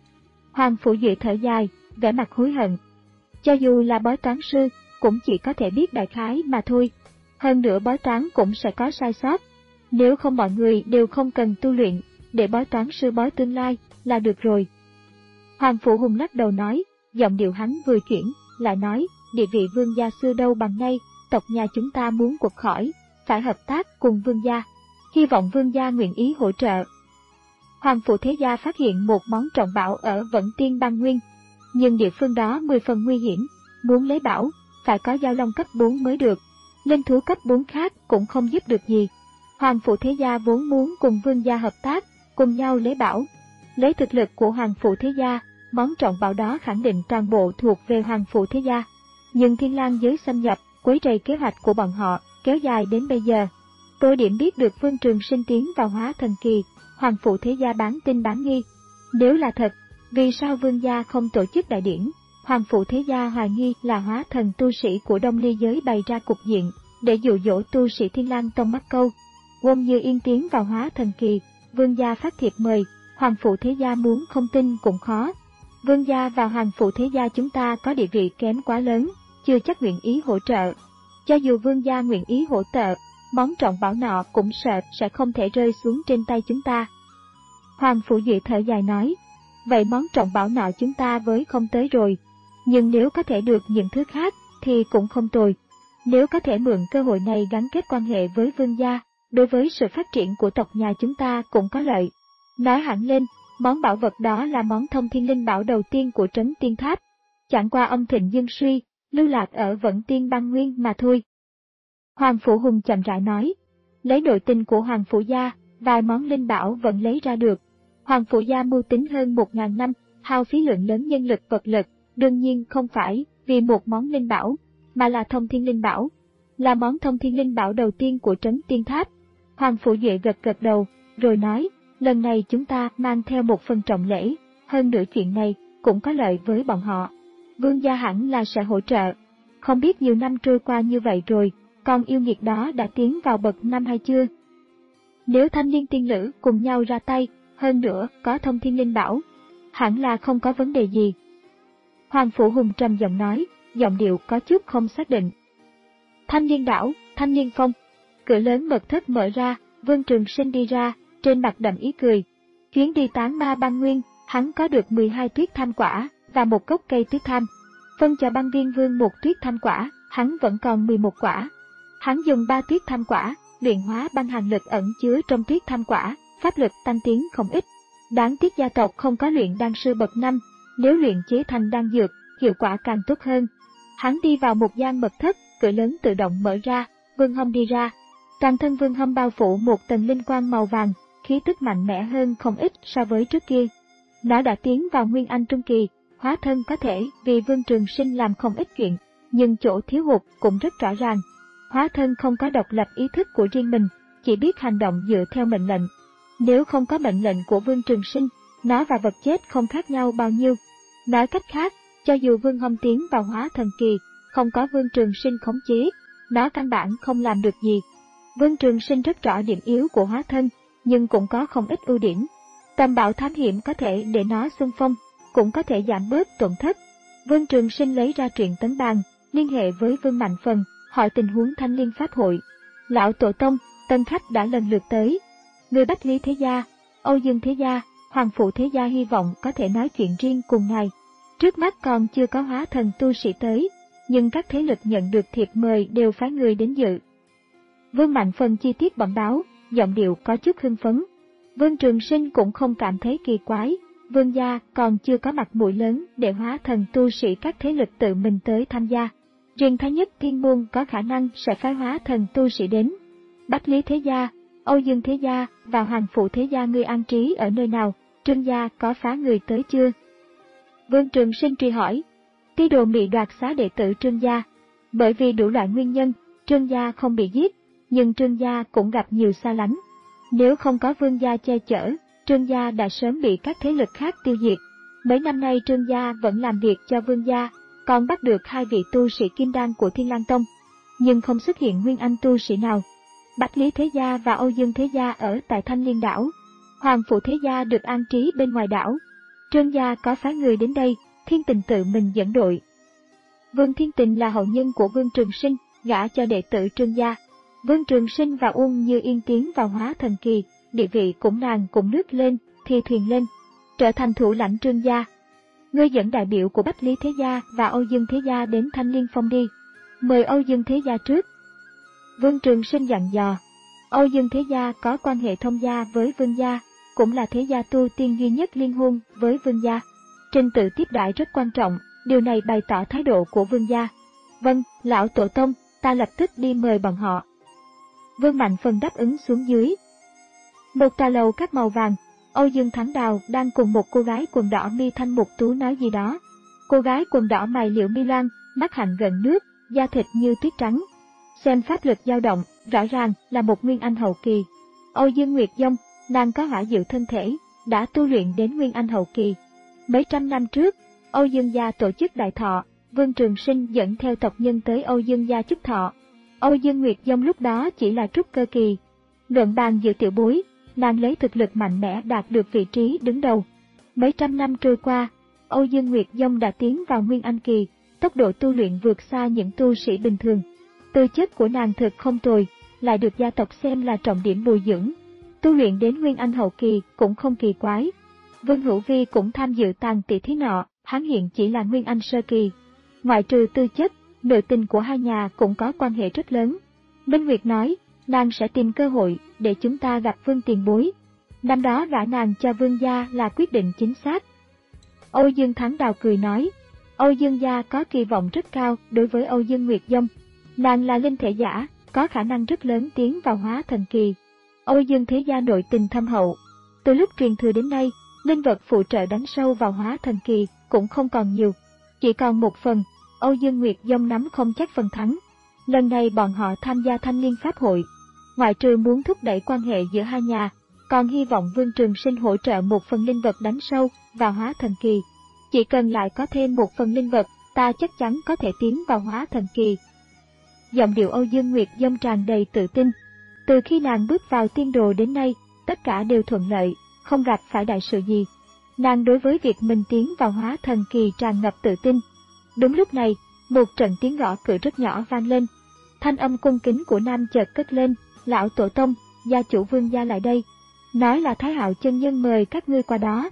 Hoàng Phủ Duệ thở dài, vẻ mặt hối hận. Cho dù là bói toán sư, cũng chỉ có thể biết đại khái mà thôi. Hơn nữa bói toán cũng sẽ có sai sót. Nếu không mọi người đều không cần tu luyện, để bói toán sư bói tương lai là được rồi. Hoàng Phủ Hùng lắc đầu nói, giọng điệu hắn vừa chuyển, lại nói, địa vị vương gia xưa đâu bằng nay, tộc nhà chúng ta muốn quật khỏi, phải hợp tác cùng vương gia. Hy vọng vương gia nguyện ý hỗ trợ. Hoàng Phủ Thế Gia phát hiện một món trọng bảo ở Vẫn Tiên Bang Nguyên, nhưng địa phương đó mười phần nguy hiểm, muốn lấy bảo, phải có giao long cấp bốn mới được. Linh thú cấp bốn khác cũng không giúp được gì. Hoàng Phủ Thế Gia vốn muốn cùng vương gia hợp tác, cùng nhau lấy bảo. Lấy thực lực của Hoàng Phủ Thế Gia, món trọng bảo đó khẳng định toàn bộ thuộc về Hoàng Phủ Thế Gia. Nhưng Thiên Lang giới xâm nhập, quấy rầy kế hoạch của bọn họ, kéo dài đến bây giờ. Tôi điểm biết được Vương Trường Sinh tiến vào hóa thần kỳ, Hoàng Phủ Thế Gia bán tin bán nghi. Nếu là thật, vì sao vương gia không tổ chức đại điển? Hoàng Phủ Thế Gia hoài nghi là hóa thần tu sĩ của Đông Ly giới bày ra cục diện, để dụ dỗ tu sĩ Thiên Lang Tông mắc câu. Wông Như Yên tiến vào hóa thần kỳ, vương gia phát thiệp mời, Hoàng Phủ Thế Gia muốn không tin cũng khó. Vương gia và Hoàng Phủ Thế Gia chúng ta có địa vị kém quá lớn, chưa chắc nguyện ý hỗ trợ. Cho dù vương gia nguyện ý hỗ trợ, món trọng bảo nọ cũng sợ sẽ không thể rơi xuống trên tay chúng ta. Hoàng Phủ Duệ thở dài nói, vậy món trọng bảo nọ chúng ta với không tới rồi, nhưng nếu có thể được những thứ khác thì cũng không tồi. Nếu có thể mượn cơ hội này gắn kết quan hệ với vương gia, đối với sự phát triển của tộc nhà chúng ta cũng có lợi. Nói hẳn lên, món bảo vật đó là món thông thiên linh bảo đầu tiên của Trấn Tiên Tháp. Chẳng qua ông thịnh dương suy, lưu lạc ở Vẫn Tiên Bang Nguyên mà thôi. Hoàng Phủ Hùng chậm rãi nói, lấy nội tình của Hoàng Phủ Gia, vài món linh bảo vẫn lấy ra được. Hoàng Phủ Gia mưu tính hơn một ngàn năm, hao phí lượng lớn nhân lực vật lực, đương nhiên không phải vì một món linh bảo, mà là thông thiên linh bảo, là món thông thiên linh bảo đầu tiên của Trấn Tiên Tháp. Hoàng Phủ Duệ gật gật đầu, rồi nói, lần này chúng ta mang theo một phần trọng lễ, hơn nữa chuyện này cũng có lợi với bọn họ. Vương gia hẳn là sẽ hỗ trợ. Không biết nhiều năm trôi qua như vậy rồi, con yêu nghiệt đó đã tiến vào bậc năm hay chưa? Nếu thanh niên tiên lữ cùng nhau ra tay, hơn nữa có thông thiên linh bảo, hẳn là không có vấn đề gì. Hoàng Phủ Hùng trầm giọng nói, giọng điệu có chút không xác định. Thanh niên đảo, thanh niên phong. Cửa lớn mật thất mở ra, Vương Trường Sinh đi ra, trên mặt đậm ý cười. Chuyến đi tán ma băng nguyên, hắn có được mười hai tuyết tham quả và một gốc cây tuyết tham. Phân cho băng viên vương một tuyết tham quả, hắn vẫn còn mười một quả. Hắn dùng ba tuyết tham quả, luyện hóa băng hàn lực ẩn chứa trong tuyết tham quả, pháp lực tăng tiến không ít. Đáng tiếc gia tộc không có luyện đan sư bậc năm, nếu luyện chế thành đan dược, hiệu quả càng tốt hơn. Hắn đi vào một gian mật thất, cửa lớn tự động mở ra, Vương Hâm đi ra. Toàn thân Vương Hâm bao phủ một tầng linh quang màu vàng, khí tức mạnh mẽ hơn không ít so với trước kia. Nó đã tiến vào Nguyên Anh Trung Kỳ, Hóa thân có thể vì Vương Trường Sinh làm không ít chuyện, nhưng chỗ thiếu hụt cũng rất rõ ràng. Hóa thân không có độc lập ý thức của riêng mình, chỉ biết hành động dựa theo mệnh lệnh. Nếu không có mệnh lệnh của Vương Trường Sinh, nó và vật chết không khác nhau bao nhiêu. Nói cách khác, cho dù Vương Hồng tiến vào hóa thần kỳ, không có Vương Trường Sinh khống chế, nó căn bản không làm được gì. Vương Trường Sinh rất rõ điểm yếu của hóa thân, nhưng cũng có không ít ưu điểm. Tầm bảo thám hiểm có thể để nó xung phong, cũng có thể giảm bớt tổn thất. Vương Trường Sinh lấy ra truyện tấn bàn, liên hệ với Vương Mạnh Phần, hỏi tình huống Thanh Liên Pháp hội. Lão Tổ Tông, tân khách đã lần lượt tới. Người Bách Lý Thế Gia, Âu Dương Thế Gia, Hoàng Phụ Thế Gia hy vọng có thể nói chuyện riêng cùng ngài. Trước mắt còn chưa có hóa thần tu sĩ tới, nhưng các thế lực nhận được thiệp mời đều phái người đến dự. Vương Mạnh Phần chi tiết bẩm báo, giọng điệu có chút hưng phấn. Vương Trường Sinh cũng không cảm thấy kỳ quái, Vương gia còn chưa có mặt mũi lớn để hóa thần tu sĩ các thế lực tự mình tới tham gia. Riêng Thái Nhất Thiên Môn có khả năng sẽ phái hóa thần tu sĩ đến. Bách Lý Thế Gia, Âu Dương Thế Gia và Hoàng Phụ Thế Gia ngươi an trí ở nơi nào, Trương gia có phá người tới chưa? Vương Trường Sinh truy hỏi. Ti đồ bị đoạt xá đệ tử Trương gia. Bởi vì đủ loại nguyên nhân, Trương gia không bị giết, nhưng Trương gia cũng gặp nhiều xa lánh. Nếu không có Vương gia che chở, Trương gia đã sớm bị các thế lực khác tiêu diệt. Mấy năm nay Trương gia vẫn làm việc cho Vương gia, còn bắt được hai vị tu sĩ kim đan của Thiên Lang Tông, nhưng không xuất hiện nguyên anh tu sĩ nào. Bách Lý Thế Gia và Âu Dương Thế Gia ở tại Thanh Liên đảo, Hoàng Phụ Thế Gia được an trí bên ngoài đảo. Trương gia có phái người đến đây, Thiên Tình tự mình dẫn đội. Vương Thiên Tình là hậu nhân của Vương Trường Sinh, gả cho đệ tử Trương gia. Vương Trường Sinh và Uông Như Yên tiến vào hóa thần kỳ, địa vị cũng nàng cũng nước lên, thì thuyền lên, trở thành thủ lãnh Trương gia. Ngươi dẫn đại biểu của Bách Lý Thế Gia và Âu Dương Thế Gia đến Thanh Liên Phong đi. Mời Âu Dương Thế Gia trước. Vương Trường Sinh dặn dò. Âu Dương Thế Gia có quan hệ thông gia với Vương gia, cũng là thế gia tu tiên duy nhất liên hôn với Vương gia. Trình tự tiếp đãi rất quan trọng, điều này bày tỏ thái độ của Vương gia. Vâng, lão tổ tông, ta lập tức đi mời bọn họ. Vương Mạnh Phần đáp ứng xuống dưới. Một trà lầu các màu vàng, Âu Dương Thắng Đào đang cùng một cô gái quần đỏ mi thanh mục tú nói gì đó. Cô gái quần đỏ mày liễu mi loan, mắt hạnh gần nước, da thịt như tuyết trắng. Xem pháp lực dao động, rõ ràng là một nguyên anh hậu kỳ. Âu Dương Nguyệt Dông, nàng có hỏa diệu thân thể, đã tu luyện đến nguyên anh hậu kỳ. Mấy trăm năm trước, Âu Dương gia tổ chức đại thọ, Vương Trường Sinh dẫn theo tộc nhân tới Âu Dương gia chúc thọ. Âu Dương Nguyệt Dông lúc đó chỉ là trúc cơ kỳ. Luận bàn giữa tiểu bối, nàng lấy thực lực mạnh mẽ đạt được vị trí đứng đầu. Mấy trăm năm trôi qua, Âu Dương Nguyệt Dông đã tiến vào nguyên anh kỳ, tốc độ tu luyện vượt xa những tu sĩ bình thường. Tư chất của nàng thực không tồi, lại được gia tộc xem là trọng điểm bồi dưỡng. Tu luyện đến nguyên anh hậu kỳ cũng không kỳ quái. Vương Hữu Vi cũng tham dự tàn tỷ thí nọ, hắn hiện chỉ là nguyên anh sơ kỳ. Ngoại trừ tư chất, nội tình của hai nhà cũng có quan hệ rất lớn. Minh Nguyệt nói, nàng sẽ tìm cơ hội để chúng ta gặp Vương tiền bối. Năm đó gả nàng cho Vương gia là quyết định chính xác. Âu Dương Thắng Đào cười nói, Âu Dương gia có kỳ vọng rất cao đối với Âu Dương Nguyệt Dông. Nàng là linh thể giả, có khả năng rất lớn tiến vào hóa thần kỳ. Âu Dương Thế Gia nội tình thâm hậu. Từ lúc truyền thừa đến nay, linh vật phụ trợ đánh sâu vào hóa thần kỳ cũng không còn nhiều. Chỉ còn một phần, Âu Dương Nguyệt Dông nắm không chắc phần thắng. Lần này bọn họ tham gia Thanh Liên Pháp hội. Ngoại trừ muốn thúc đẩy quan hệ giữa hai nhà, còn hy vọng Vương Trường Sinh hỗ trợ một phần linh vật đánh sâu vào hóa thần kỳ. Chỉ cần lại có thêm một phần linh vật, ta chắc chắn có thể tiến vào hóa thần kỳ. Giọng điệu Âu Dương Nguyệt Dông tràn đầy tự tin. Từ khi nàng bước vào tiên đồ đến nay, tất cả đều thuận lợi, không gặp phải đại sự gì. Nàng đối với việc mình tiến vào hóa thần kỳ tràn ngập tự tin. Đúng lúc này, một trận tiếng gõ cửa rất nhỏ vang lên. Thanh âm cung kính của nam chợt cất lên, lão tổ tông, gia chủ Vương gia lại đây. Nói là Thái Hạo chân nhân mời các ngươi qua đó.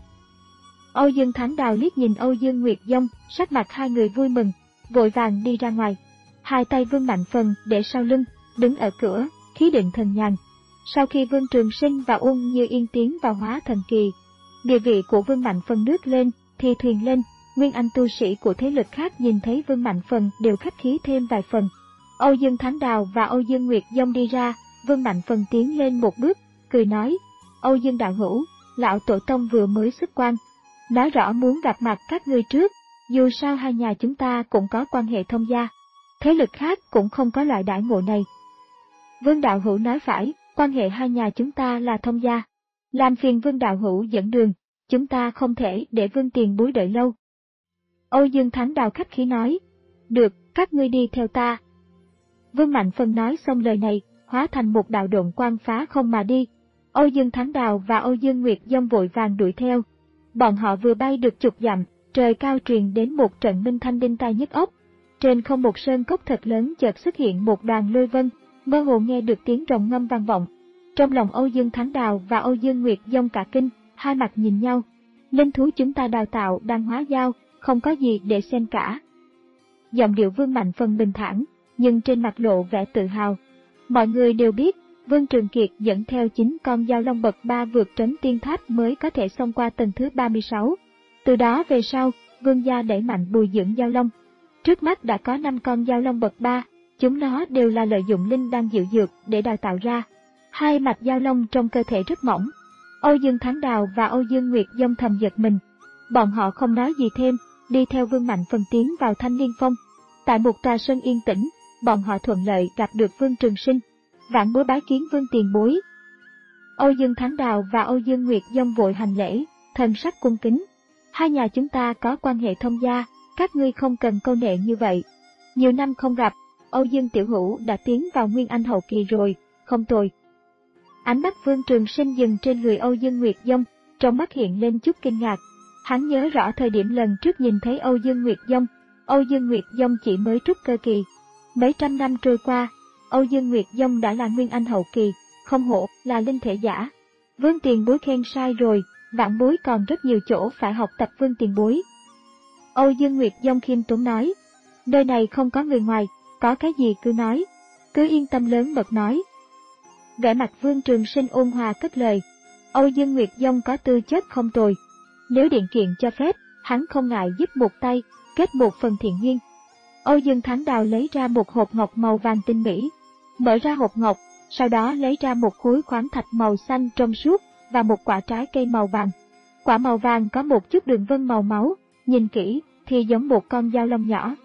Âu Dương Thắng Đào liếc nhìn Âu Dương Nguyệt Dông, sắc mặt hai người vui mừng, vội vàng đi ra ngoài. Hai tay Vương Mạnh Phần để sau lưng, đứng ở cửa, khí định thần nhàn. Sau khi Vương Trường Sinh và Uông Như Yên tiến vào hóa thần kỳ, địa vị của Vương Mạnh Phần nước lên, thì thuyền lên. Nguyên anh tu sĩ của thế lực khác nhìn thấy Vương Mạnh Phần đều khách khí thêm vài phần. Âu Dương Thắng Đào và Âu Dương Nguyệt Dông đi ra, Vương Mạnh Phần tiến lên một bước, cười nói, Âu Dương đạo hữu, lão tổ tông vừa mới xuất quan, nói rõ muốn gặp mặt các ngươi trước, dù sao hai nhà chúng ta cũng có quan hệ thông gia. Thế lực khác cũng không có loại đãi ngộ này. Vương đạo hữu nói phải, quan hệ hai nhà chúng ta là thông gia. Làm phiền Vương đạo hữu dẫn đường, chúng ta không thể để Vương tiền bối đợi lâu. Âu Dương Thắng Đào khách khí nói, được, các ngươi đi theo ta. Vương Mạnh Phân nói xong lời này, hóa thành một đạo độn quang phá không mà đi. Âu Dương Thắng Đào và Âu Dương Nguyệt Dông vội vàng đuổi theo. Bọn họ vừa bay được chục dặm, trời cao truyền đến một trận minh thanh đinh tai nhức óc. Trên không một sơn cốc thật lớn chợt xuất hiện một đoàn lôi vân, mơ hồ nghe được tiếng rồng ngâm vang vọng. Trong lòng Âu Dương Thắng Đào và Âu Dương Nguyệt Dông cả kinh, hai mặt nhìn nhau. Linh thú chúng ta đào tạo đang hóa giao, không có gì để xem cả. Giọng điệu Vương Mạnh Phân bình thản, nhưng trên mặt lộ vẻ tự hào. Mọi người đều biết, Vương Trường Kiệt dẫn theo chín con dao long bậc ba vượt trấn tiên tháp mới có thể xông qua tầng thứ ba mươi sáu. Từ đó về sau, Vương gia đẩy mạnh bồi dưỡng dao long. Trước mắt đã có năm con dao long bậc ba, chúng nó đều là lợi dụng linh đan diệu dược để đào tạo ra. Hai mạch dao long trong cơ thể rất mỏng. Âu Dương Thắng Đào và Âu Dương Nguyệt Dông thầm giật mình. Bọn họ không nói gì thêm, đi theo Vương Mạnh Phân tiến vào Thanh Liên Phong. Tại một tòa sơn yên tĩnh, bọn họ thuận lợi gặp được Vương Trường Sinh. Vãn bối bái kiến Vương tiền bối. Âu Dương Thắng Đào và Âu Dương Nguyệt Dông vội hành lễ, thần sắc cung kính. Hai nhà chúng ta có quan hệ thông gia, các ngươi không cần câu nệ như vậy. Nhiều năm không gặp, Âu Dương Tiểu Hữu đã tiến vào Nguyên Anh hậu kỳ rồi, không tồi. Ánh mắt Vương Trường Sinh dừng trên người Âu Dương Nguyệt Dông, trong mắt hiện lên chút kinh ngạc. Hắn nhớ rõ thời điểm lần trước nhìn thấy Âu Dương Nguyệt Dông, Âu Dương Nguyệt Dông chỉ mới trúc cơ kỳ. Mấy trăm năm trôi qua, Âu Dương Nguyệt Dông đã là Nguyên Anh hậu kỳ, không hổ là linh thể giả. Vương tiền bối khen sai rồi, vãn bối còn rất nhiều chỗ phải học tập Vương tiền bối. Âu Dương Nguyệt Dông khiêm tốn nói, nơi này không có người ngoài, có cái gì cứ nói, cứ yên tâm lớn mật nói. Vẻ mặt Vương Trường Sinh ôn hòa cất lời, Âu Dương Nguyệt Dông có tư chất không tồi. Nếu điện kiện cho phép, hắn không ngại giúp một tay, kết một phần thiện duyên. Âu Dương Thắng Đào lấy ra một hộp ngọc màu vàng tinh mỹ, mở ra hộp ngọc, sau đó lấy ra một khối khoáng thạch màu xanh trong suốt và một quả trái cây màu vàng. Quả màu vàng có một chút đường vân màu máu, nhìn kỹ thì giống một con dao long nhỏ.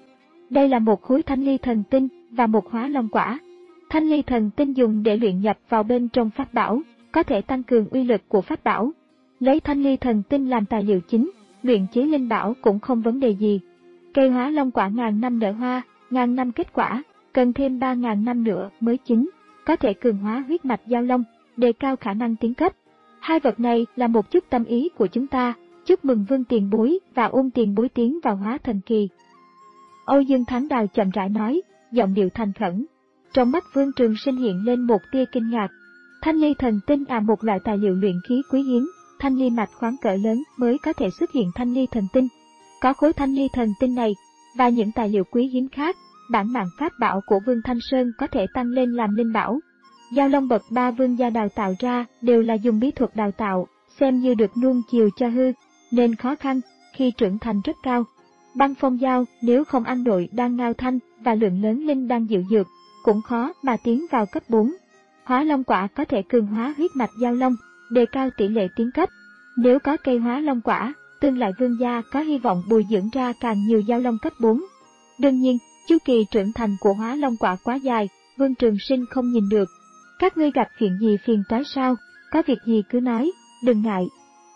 Đây là một khối thanh ly thần tinh và một hóa long quả. Thanh ly thần tinh dùng để luyện nhập vào bên trong pháp bảo, có thể tăng cường uy lực của pháp bảo. Lấy thanh ly thần tinh làm tài liệu chính, luyện chế linh bảo cũng không vấn đề gì. Cây hóa long quả ngàn năm nở hoa, ngàn năm kết quả, cần thêm ba ngàn năm nữa mới chín, có thể cường hóa huyết mạch dao long, đề cao khả năng tiến cấp. Hai vật này là một chút tâm ý của chúng ta, chúc mừng Vương tiền bối và Ôn tiền bối tiến vào hóa thần kỳ. Âu Dương Thắng Đào chậm rãi nói, giọng điệu thành khẩn. Trong mắt Vương Trường Sinh hiện lên một tia kinh ngạc. Thanh ly thần tinh là một loại tài liệu luyện khí quý hiếm, thanh ly mạch khoáng cỡ lớn mới có thể xuất hiện thanh ly thần tinh. Có khối thanh ly thần tinh này và những tài liệu quý hiếm khác, bản mạng pháp bảo của Vương Thanh Sơn có thể tăng lên làm linh bảo. Dao long bậc ba Vương gia đào tạo ra đều là dùng bí thuật đào tạo, xem như được nuông chiều cho hư, nên khó khăn, khi trưởng thành rất cao. Băng phong dao nếu không ăn nội đan ngao thanh và lượng lớn linh đan diệu dược, cũng khó mà tiến vào cấp bốn. Hóa long quả có thể cường hóa huyết mạch dao long, đề cao tỷ lệ tiến cấp. Nếu có cây hóa long quả, tương lai Vương gia có hy vọng bồi dưỡng ra càng nhiều dao long cấp bốn. Đương nhiên, chu kỳ trưởng thành của hóa long quả quá dài, Vương Trường Sinh không nhìn được. Các ngươi gặp chuyện gì phiền toái sao, có việc gì cứ nói, đừng ngại.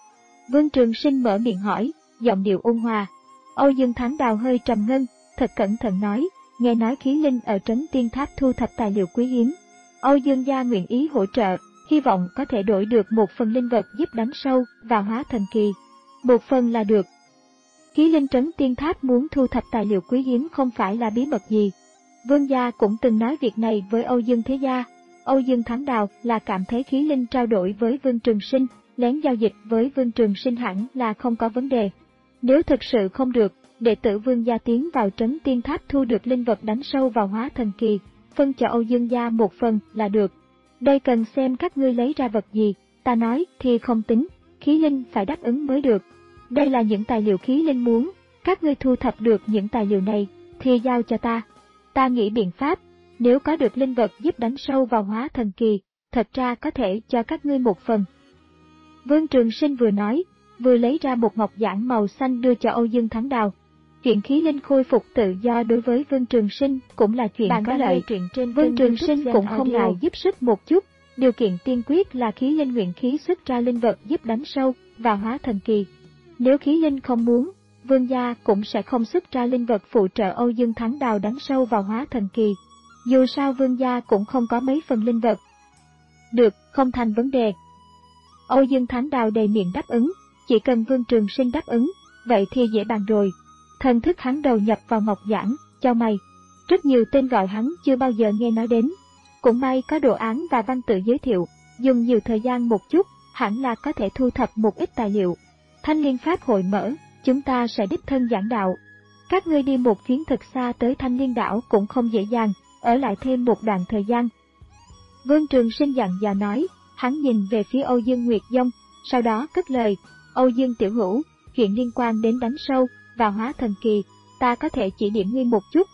Vương Trường Sinh mở miệng hỏi, giọng điệu ôn hòa. Âu Dương Thắng Đào hơi trầm ngâm, thật cẩn thận nói, nghe nói khí linh ở trấn tiên tháp thu thập tài liệu quý hiếm. Âu Dương gia nguyện ý hỗ trợ, hy vọng có thể đổi được một phần linh vật giúp đánh sâu vào hóa thần kỳ. Một phần là được. Khí linh trấn tiên tháp muốn thu thập tài liệu quý hiếm không phải là bí mật gì. Vương gia cũng từng nói việc này với Âu Dương Thế Gia. Âu Dương Thắng Đào là cảm thấy khí linh trao đổi với Vương Trường Sinh, lén giao dịch với Vương Trường Sinh hẳn là không có vấn đề. Nếu thực sự không được, đệ tử Vương gia tiến vào trấn tiên tháp thu được linh vật đánh sâu vào hóa thần kỳ, phân cho Âu Dương gia một phần là được. Đây cần xem các ngươi lấy ra vật gì, ta nói thì không tính, khí linh phải đáp ứng mới được. Đây là những tài liệu khí linh muốn, các ngươi thu thập được những tài liệu này, thì giao cho ta. Ta nghĩ biện pháp, nếu có được linh vật giúp đánh sâu vào hóa thần kỳ, thật ra có thể cho các ngươi một phần. Vương Trường Sinh vừa nói, vừa lấy ra một ngọc giản màu xanh đưa cho Âu Dương Thắng Đào. Chuyện khí linh khôi phục tự do đối với Vương Trường Sinh cũng là chuyện Bạn có đang lợi. nghe truyện trên Vương kênh Trường YouTube Sinh Gen cũng không Audio. ngại giúp sức một chút, điều kiện tiên quyết là khí linh nguyện khí xuất ra linh vật giúp đánh sâu và hóa thần kỳ. Nếu khí linh không muốn, Vương gia cũng sẽ không xuất ra linh vật phụ trợ Âu Dương Thắng Đào đánh sâu vào hóa thần kỳ. Dù sao Vương gia cũng không có mấy phần linh vật. Được, không thành vấn đề. Âu Dương Thắng Đào đầy miệng đáp ứng, chỉ cần Vương Trường Sinh đáp ứng, vậy thì dễ bàn rồi. Thần thức hắn đầu nhập vào ngọc giản, chau mày. Rất nhiều tên gọi hắn chưa bao giờ nghe nói đến. Cũng may có đồ án và văn tự giới thiệu, dùng nhiều thời gian một chút, hẳn là có thể thu thập một ít tài liệu. Thanh Liên Pháp hội mở, chúng ta sẽ đích thân giảng đạo. Các ngươi đi một chuyến thật xa tới Thanh Liên đảo cũng không dễ dàng, ở lại thêm một đoạn thời gian. Vương Trường Sinh dặn dò nói, hắn nhìn về phía Âu Dương Nguyệt Dông, sau đó cất lời, Âu Dương tiểu hữu, chuyện liên quan đến đánh sâu và hóa thần kỳ, ta có thể chỉ điểm ngươi một chút.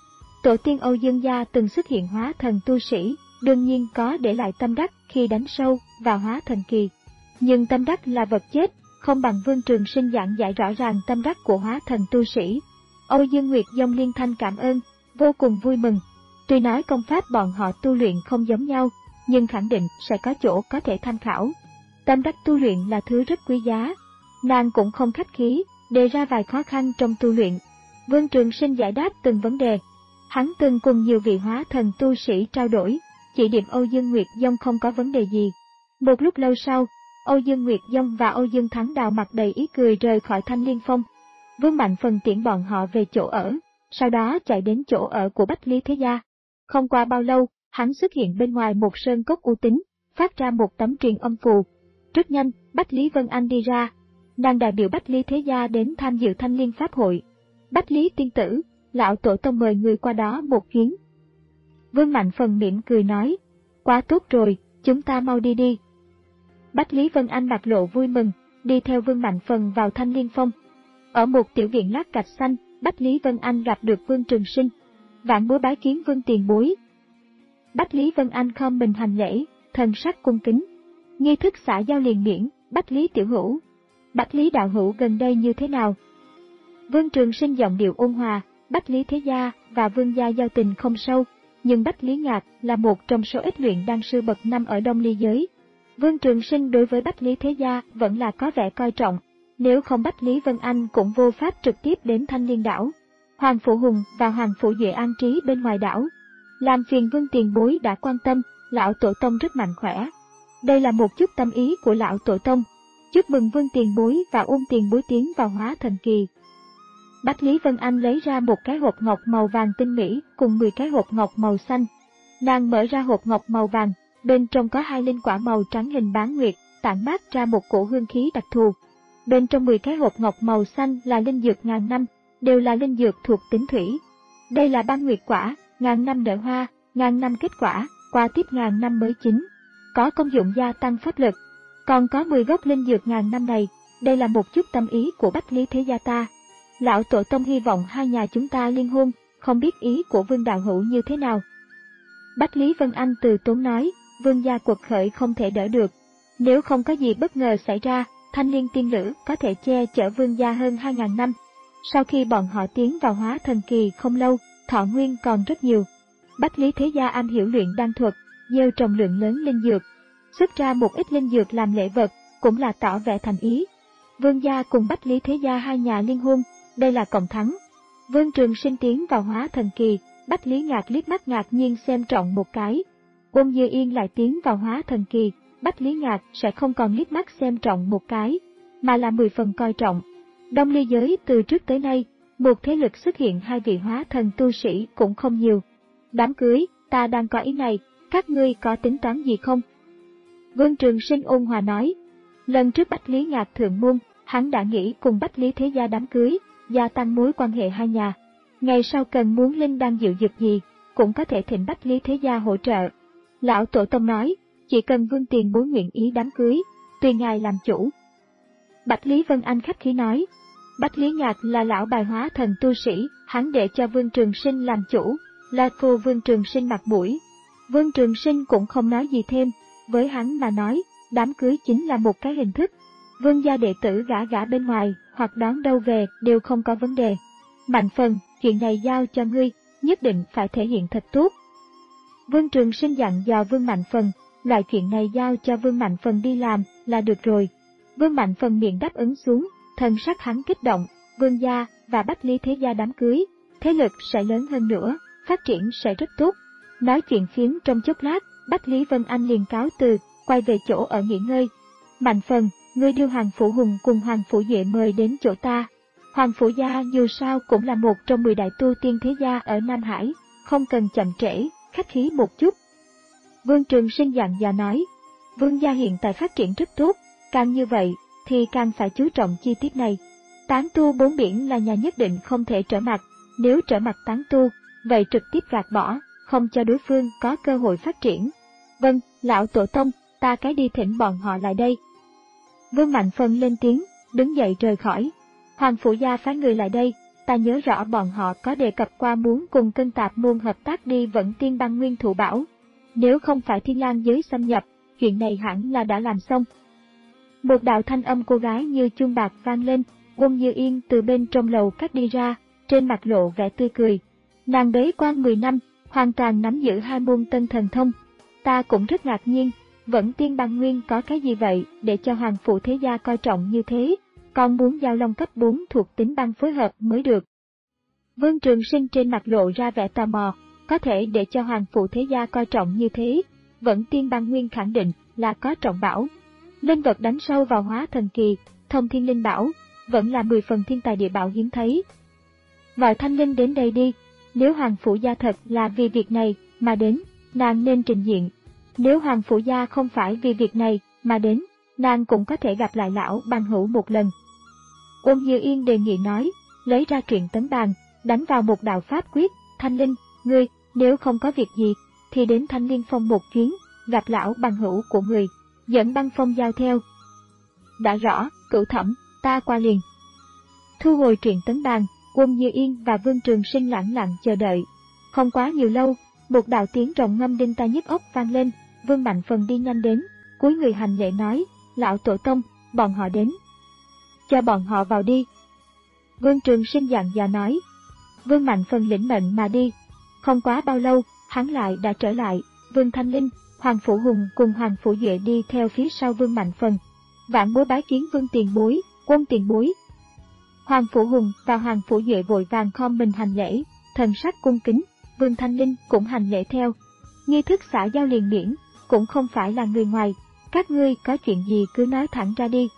Tổ tiên Âu Dương gia từng xuất hiện hóa thần tu sĩ, đương nhiên có để lại tâm đắc khi đánh sâu và hóa thần kỳ. Nhưng tâm đắc là vật chết, không bằng Vương Trường Sinh giảng giải rõ ràng tâm đắc của hóa thần tu sĩ. Âu Dương Nguyệt Dông liên thanh cảm ơn, vô cùng vui mừng. Tuy nói công pháp bọn họ tu luyện không giống nhau, nhưng khẳng định sẽ có chỗ có thể tham khảo. Tâm đắc tu luyện là thứ rất quý giá. Nàng cũng không khách khí, đề ra vài khó khăn trong tu luyện. Vương Trường Sinh giải đáp từng vấn đề. Hắn từng cùng nhiều vị hóa thần tu sĩ trao đổi, chỉ điểm Âu Dương Nguyệt Dông không có vấn đề gì. Một lúc lâu sau, Âu Dương Nguyệt Dông và Âu Dương Thắng Đào mặt đầy ý cười rời khỏi Thanh Liên Phong. Vương Mạnh Phần tiễn bọn họ về chỗ ở, sau đó chạy đến chỗ ở của Bách Lý Thế Gia. Không qua bao lâu, hắn xuất hiện bên ngoài một sơn cốc u tín, phát ra một tấm truyền âm phù. Rất nhanh, Bách Lý Vân Anh đi ra. Nàng đại biểu Bách Lý Thế Gia đến tham dự Thanh Liên Pháp hội. Bách Lý tiên tử, lão tổ tông mời người qua đó một chuyến. Vương Mạnh Phần mỉm cười nói, quá tốt rồi, chúng ta mau đi đi. Bách Lý Vân Anh mặt lộ vui mừng, đi theo Vương Mạnh Phần vào Thanh Liên Phong. Ở một tiểu viện lát gạch xanh, Bách Lý Vân Anh gặp được Vương Trường Sinh. Vạn bối bái kiến Vương tiền bối. Bách Lý Vân Anh khom mình hành lễ, thần sắc cung kính. Nghi thức xã giao liền miễn, Bách Lý tiểu hữu. Bách Lý đạo hữu gần đây như thế nào? Vương Trường Sinh giọng điệu ôn hòa, Bách Lý Thế Gia và Vương gia giao tình không sâu, nhưng Bách Lý Ngạc là một trong số ít luyện đan sư bậc năm ở Đông Ly giới. Vương Trường Sinh đối với Bách Lý Thế Gia vẫn là có vẻ coi trọng, nếu không Bách Lý Vân Anh cũng vô pháp trực tiếp đến Thanh Liên đảo. Hoàng Phụ Hùng và Hoàng Phụ Duệ an trí bên ngoài đảo. Làm phiền Vương tiền bối đã quan tâm, lão tổ tông rất mạnh khỏe. Đây là một chút tâm ý của lão tổ tông. Chúc mừng Vương tiền bối và Ung tiền bối tiến vào hóa thần kỳ. Bách Lý Vân Anh lấy ra một cái hộp ngọc màu vàng tinh mỹ cùng mười cái hộp ngọc màu xanh. Nàng mở ra hộp ngọc màu vàng, bên trong có hai linh quả màu trắng hình bán nguyệt, tản mát ra một cổ hương khí đặc thù. Bên trong mười cái hộp ngọc màu xanh là linh dược ngàn năm, đều là linh dược thuộc tính thủy. Đây là bán nguyệt quả, ngàn năm nở hoa, ngàn năm kết quả, qua tiếp ngàn năm mới chín, có công dụng gia tăng pháp lực. Còn có mười gốc linh dược ngàn năm này, đây là một chút tâm ý của Bách Lý Thế Gia ta. Lão tổ tông hy vọng hai nhà chúng ta liên hôn, không biết ý của Vương đạo hữu như thế nào. Bách Lý Vân Anh từ tốn nói, Vương gia quật khởi không thể đỡ được. Nếu không có gì bất ngờ xảy ra, Thanh Liên tiên nữ có thể che chở Vương gia hơn hai ngàn năm. Sau khi bọn họ tiến vào hóa thần kỳ không lâu, thọ nguyên còn rất nhiều. Bách Lý Thế Gia am hiểu luyện đan thuật, gieo trồng lượng lớn linh dược, xuất ra một ít linh dược làm lễ vật, cũng là tỏ vẻ thành ý. Vương gia cùng Bách Lý Thế Gia hai nhà liên hôn, đây là cộng thắng. Vương Trường Sinh tiến vào hóa thần kỳ, Bách Lý Ngạc liếc mắt ngạc nhiên xem trọng một cái. Ôn Như Yên lại tiến vào hóa thần kỳ, Bách Lý Ngạc sẽ không còn liếc mắt xem trọng một cái, mà là mười phần coi trọng. Đông Ly giới từ trước tới nay, một thế lực xuất hiện hai vị hóa thần tu sĩ cũng không nhiều. Đám cưới, ta đang có ý này, các ngươi có tính toán gì không? Vương Trường Sinh ôn hòa nói, lần trước Bách Lý Ngạc thượng môn, hắn đã nghĩ cùng Bách Lý Thế Gia đám cưới, gia tăng mối quan hệ hai nhà. Ngày sau cần muốn linh đan diệu dược gì, cũng có thể thỉnh Bách Lý Thế Gia hỗ trợ. Lão tổ tông nói, chỉ cần Vương tiền bối nguyện ý đám cưới, tùy ngài làm chủ. Bách Lý Vân Anh khách khí nói, Bách Lý Ngạc là lão bài hóa thần tu sĩ, hắn để cho Vương Trường Sinh làm chủ, là phô Vương Trường Sinh mặt mũi. Vương Trường Sinh cũng không nói gì thêm, với hắn mà nói, đám cưới chính là một cái hình thức. Vương gia đệ tử gả gả bên ngoài, hoặc đón đâu về, đều không có vấn đề. Mạnh Phần, chuyện này giao cho ngươi, nhất định phải thể hiện thật tốt. Vương Trường Sinh dặn dò Vương Mạnh Phần, loại chuyện này giao cho Vương Mạnh Phần đi làm là được rồi. Vương Mạnh Phần miệng đáp ứng xuống, thần sắc hắn kích động, Vương gia và Bách Lý Thế gia đám cưới, thế lực sẽ lớn hơn nữa, phát triển sẽ rất tốt. Nói chuyện phiếm trong chốc lát, Bách Lý Vân Anh liền cáo từ, quay về chỗ ở nghỉ ngơi. Mạnh Phần, ngươi đưa Hoàng Phủ Hùng cùng Hoàng Phủ Duệ mời đến chỗ ta. Hoàng Phủ gia dù sao cũng là một trong mười đại tu tiên thế gia ở Nam Hải, không cần chậm trễ, khách khí một chút. Vương Trường Sinh dặn dò nói, Vương gia hiện tại phát triển rất tốt, càng như vậy thì càng phải chú trọng chi tiết này. Tán tu bốn biển là nhà nhất định không thể trở mặt, nếu trở mặt tán tu, vậy trực tiếp gạt bỏ, không cho đối phương có cơ hội phát triển. Vâng, lão tổ tông, ta cái đi thỉnh bọn họ lại đây. Vương Mạnh Phần lên tiếng, đứng dậy rời khỏi. Hoàng Phủ gia phái người lại đây, ta nhớ rõ bọn họ có đề cập qua muốn cùng Cân Tạp môn hợp tác đi Vẫn Tiên Bang Nguyên Thụ Bảo. Nếu không phải Thiên Lang giới xâm nhập, chuyện này hẳn là đã làm xong. Một đạo thanh âm cô gái như chuông bạc vang lên, Uông Như Yên từ bên trong lầu cắt đi ra, trên mặt lộ vẻ tươi cười. Nàng bế quan mười năm, hoàn toàn nắm giữ hai môn tân thần thông. Ta cũng rất ngạc nhiên, Vẫn Tiên Bang Nguyên có cái gì vậy để cho Hoàng Phủ Thế gia coi trọng như thế, còn muốn giao long cấp bốn thuộc tính băng phối hợp mới được. Vương Trường Sinh trên mặt lộ ra vẻ tò mò, có thể để cho Hoàng Phủ Thế gia coi trọng như thế, Vẫn Tiên Bang Nguyên khẳng định là có trọng bảo. Linh vật đánh sâu vào hóa thần kỳ, thông thiên linh bảo, vẫn là mười phần thiên tài địa bảo hiếm thấy. Gọi Thanh Linh đến đây đi, nếu Hoàng Phủ gia thật là vì việc này mà đến, nàng nên trình diện. Nếu Hoàng Phủ gia không phải vì việc này mà đến, nàng cũng có thể gặp lại lão bằng hữu một lần. Uông Như Yên đề nghị nói, lấy ra truyện tấn bàn, đánh vào một đạo pháp quyết, Thanh Linh, ngươi, nếu không có việc gì, thì đến Thanh Liên Phong một chuyến, gặp lão bằng hữu của người, dẫn băng phong giao theo. Đã rõ, Cửu Thẩm, ta qua liền. Thu hồi truyện tấn bàn, Uông Như Yên và Vương Trường Sinh lẳng lặng chờ đợi. Không quá nhiều lâu, một đạo tiếng rồng ngâm đinh tai nhức óc vang lên, Vương Mạnh Phần đi nhanh đến, cúi người hành lễ nói, lão tổ tông, bọn họ đến. Cho bọn họ vào đi. Vương Trường Sinh dặn dò nói. Vương Mạnh Phần lĩnh mệnh mà đi. Không quá bao lâu, hắn lại đã trở lại, Vương Thanh Linh, Hoàng Phủ Hùng cùng Hoàng Phủ Duệ đi theo phía sau Vương Mạnh Phần. Vãn bối bái kiến Vương tiền bối, Quân tiền bối. Hoàng Phủ Hùng và Hoàng Phủ Duệ vội vàng khom mình hành lễ, thần sắc cung kính, Vương Thanh Linh cũng hành lễ theo. Nghi thức xã giao liền miễn, cũng không phải là người ngoài, các ngươi có chuyện gì cứ nói thẳng ra đi.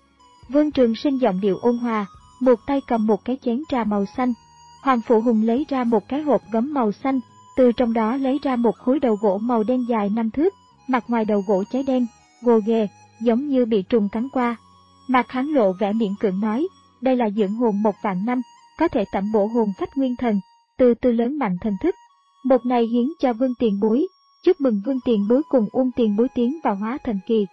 Vương Trường Sinh giọng điệu ôn hòa, một tay cầm một cái chén trà màu xanh. Hoàng Phủ Hùng lấy ra một cái hộp gấm màu xanh, từ trong đó lấy ra một khối đầu gỗ màu đen dài năm thước, mặt ngoài đầu gỗ cháy đen, gồ ghề, giống như bị trùng cắn qua. Mặt hắn lộ vẻ miễn cưỡng nói, đây là dưỡng hồn một vạn năm, có thể tẩm bổ hồn phách nguyên thần, từ từ lớn mạnh thần thức. Một này hiến cho Vương tiền bối, chúc mừng Vương tiền bối cùng Uông tiền bối tiến vào hóa thần kỳ.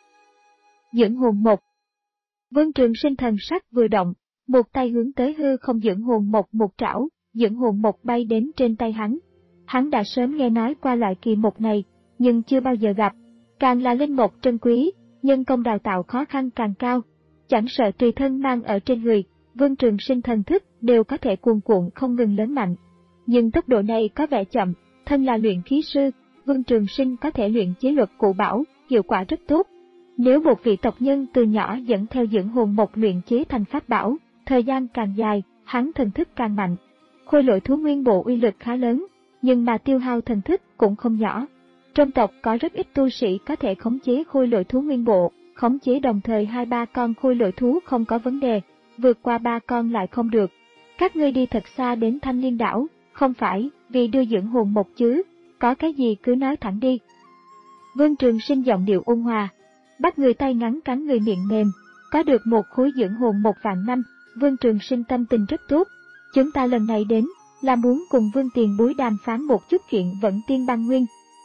Dưỡng hồn một. Vương Trường Sinh thần sắc vừa động, một tay hướng tới hư không dưỡng hồn một một trảo, dưỡng hồn một bay đến trên tay hắn. Hắn đã sớm nghe nói qua loại kỳ một này, nhưng chưa bao giờ gặp. Càng là linh một trân quý, nhân công đào tạo khó khăn càng cao. Chẳng sợ tùy thân mang ở trên người, Vương Trường Sinh thần thức đều có thể cuồn cuộn không ngừng lớn mạnh. Nhưng tốc độ này có vẻ chậm, thân là luyện khí sư, Vương Trường Sinh có thể luyện chế luật cụ bảo, hiệu quả rất tốt. Nếu một vị tộc nhân từ nhỏ dẫn theo dưỡng hồn một luyện chế thành pháp bảo, thời gian càng dài, hắn thần thức càng mạnh. Khôi lỗi thú nguyên bộ uy lực khá lớn, nhưng mà tiêu hao thần thức cũng không nhỏ. Trong tộc có rất ít tu sĩ có thể khống chế khôi lỗi thú nguyên bộ, khống chế đồng thời hai ba con khôi lỗi thú không có vấn đề, vượt qua ba con lại không được. Các ngươi đi thật xa đến Thanh Liên đảo, không phải vì đưa dưỡng hồn một chứ, có cái gì cứ nói thẳng đi. Vương Trường Sinh giọng điệu ôn hòa, bắt người tay ngắn cắn người miệng mềm, có được một khối dưỡng hồn một vạn năm, Vương Trường Sinh tâm tình rất tốt. Chúng ta lần này đến, là muốn cùng Vương tiền bối đàm phán một chút chuyện Vẫn Tiên Bang Nguyên.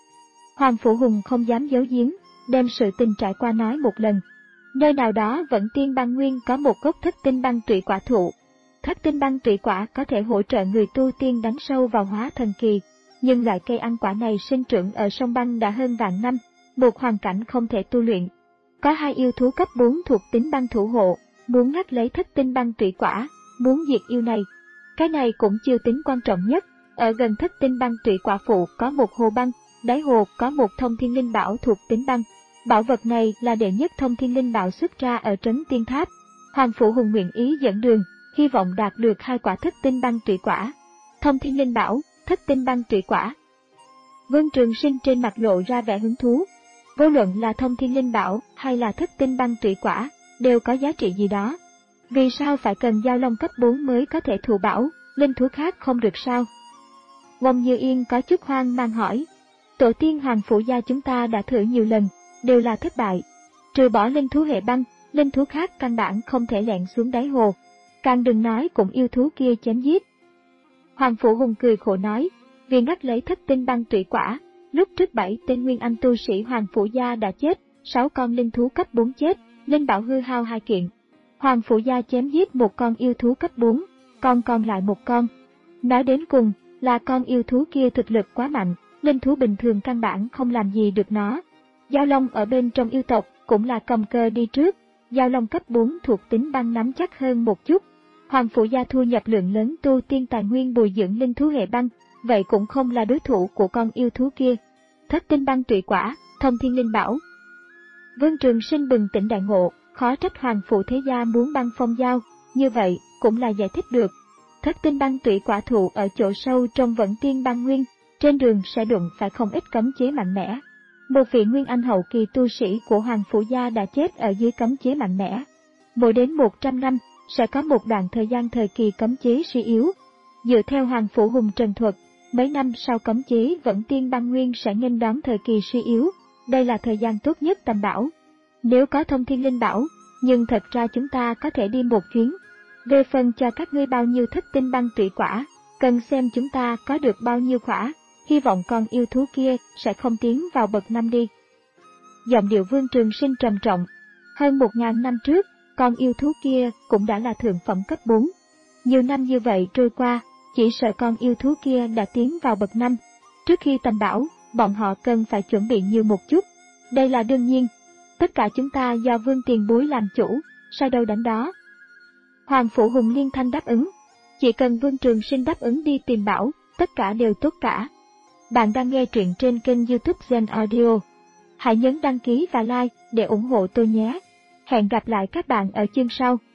Hoàng Phủ Hùng không dám giấu giếm, đem sự tình trải qua nói một lần. Nơi nào đó Vẫn Tiên Bang Nguyên có một gốc thất tinh băng tụy quả thụ. Thất tinh băng tụy quả có thể hỗ trợ người tu tiên đánh sâu vào hóa thần kỳ, nhưng loại cây ăn quả này sinh trưởng ở sông băng đã hơn vạn năm, một hoàn cảnh không thể tu luyện. Có hai yêu thú cấp bốn thuộc tính băng thủ hộ, muốn ngắt lấy thất tinh băng tụy quả, muốn diệt yêu này. Cái này cũng chưa tính quan trọng nhất, ở gần thất tinh băng tụy quả phụ có một hồ băng, đáy hồ có một thông thiên linh bảo thuộc tính băng. Bảo vật này là đệ nhất thông thiên linh bảo xuất ra ở trấn Tiên Tháp. Hoàng Phủ Hùng nguyện ý dẫn đường, hy vọng đạt được hai quả thất tinh băng tụy quả. Thông thiên linh bảo, thất tinh băng tụy quả. Vương Trường Sinh trên mặt lộ ra vẻ hứng thú. Vô luận là thông thiên linh bảo hay là thất tinh băng tụy quả, đều có giá trị gì đó. Vì sao phải cần giao long cấp bốn mới có thể thụ bảo, linh thú khác không được sao? Wong Như Yên có chút hoang mang hỏi. Tổ tiên Hoàng Phủ gia chúng ta đã thử nhiều lần, đều là thất bại. Trừ bỏ linh thú hệ băng, linh thú khác căn bản không thể lẻn xuống đáy hồ. Càng đừng nói cũng yêu thú kia chém giết. Hoàng Phủ Hùng cười khổ nói, vì ngắt lấy thất tinh băng tụy quả, lúc trước bảy tên nguyên anh tu sĩ Hoàng Phủ gia đã chết, sáu con linh thú cấp bốn chết, linh bảo hư hao hai kiện. Hoàng Phủ gia chém giết một con yêu thú cấp bốn, còn còn lại một con. Nói đến cùng, là con yêu thú kia thực lực quá mạnh, linh thú bình thường căn bản không làm gì được nó. Giao long ở bên trong yêu tộc cũng là cầm cờ đi trước, giao long cấp bốn thuộc tính băng nắm chắc hơn một chút. Hoàng Phủ gia thu nhập lượng lớn tu tiên tài nguyên bồi dưỡng linh thú hệ băng, vậy cũng không là đối thủ của con yêu thú kia. Thất tinh băng tụy quả, thông thiên linh bảo. Vương Trường Sinh bừng tỉnh đại ngộ, khó trách Hoàng Phủ thế gia muốn băng phong giao, như vậy cũng là giải thích được. Thất tinh băng tụy quả thụ ở chỗ sâu trong Vẫn Tiên băng nguyên, trên đường sẽ đụng phải không ít cấm chế mạnh mẽ. Một vị nguyên anh hậu kỳ tu sĩ của Hoàng Phủ gia đã chết ở dưới cấm chế mạnh mẽ. Mỗi đến một trăm năm, sẽ có một đoạn thời gian thời kỳ cấm chế suy yếu. Dựa theo Hoàng Phủ Hùng trần thuật, mấy năm sau cấm chế Vẫn Tiên băng nguyên sẽ nghênh đón thời kỳ suy yếu, đây là thời gian tốt nhất tầm bảo. Nếu có thông thiên linh bảo, nhưng thật ra chúng ta có thể đi một chuyến. Về phần cho các ngươi bao nhiêu thất tinh băng tụy quả, cần xem chúng ta có được bao nhiêu quả, hy vọng con yêu thú kia sẽ không tiến vào bậc năm đi. Giọng điệu Vương Trường Sinh trầm trọng. Hơn một ngàn năm trước, con yêu thú kia cũng đã là thượng phẩm cấp bốn. Nhiều năm như vậy trôi qua, chỉ sợ con yêu thú kia đã tiến vào bậc năm. Trước khi tầm bảo, bọn họ cần phải chuẩn bị nhiều một chút. Đây là đương nhiên. Tất cả chúng ta do Vương tiền bối làm chủ, sai đâu đánh đó. Hoàng Phủ Hùng liên thanh đáp ứng. Chỉ cần Vương Trường Sinh đáp ứng đi tìm bảo, tất cả đều tốt cả. Bạn đang nghe truyện trên kênh YouTube Gen Audio. Hãy nhấn đăng ký và like để ủng hộ tôi nhé. Hẹn gặp lại các bạn ở chương sau.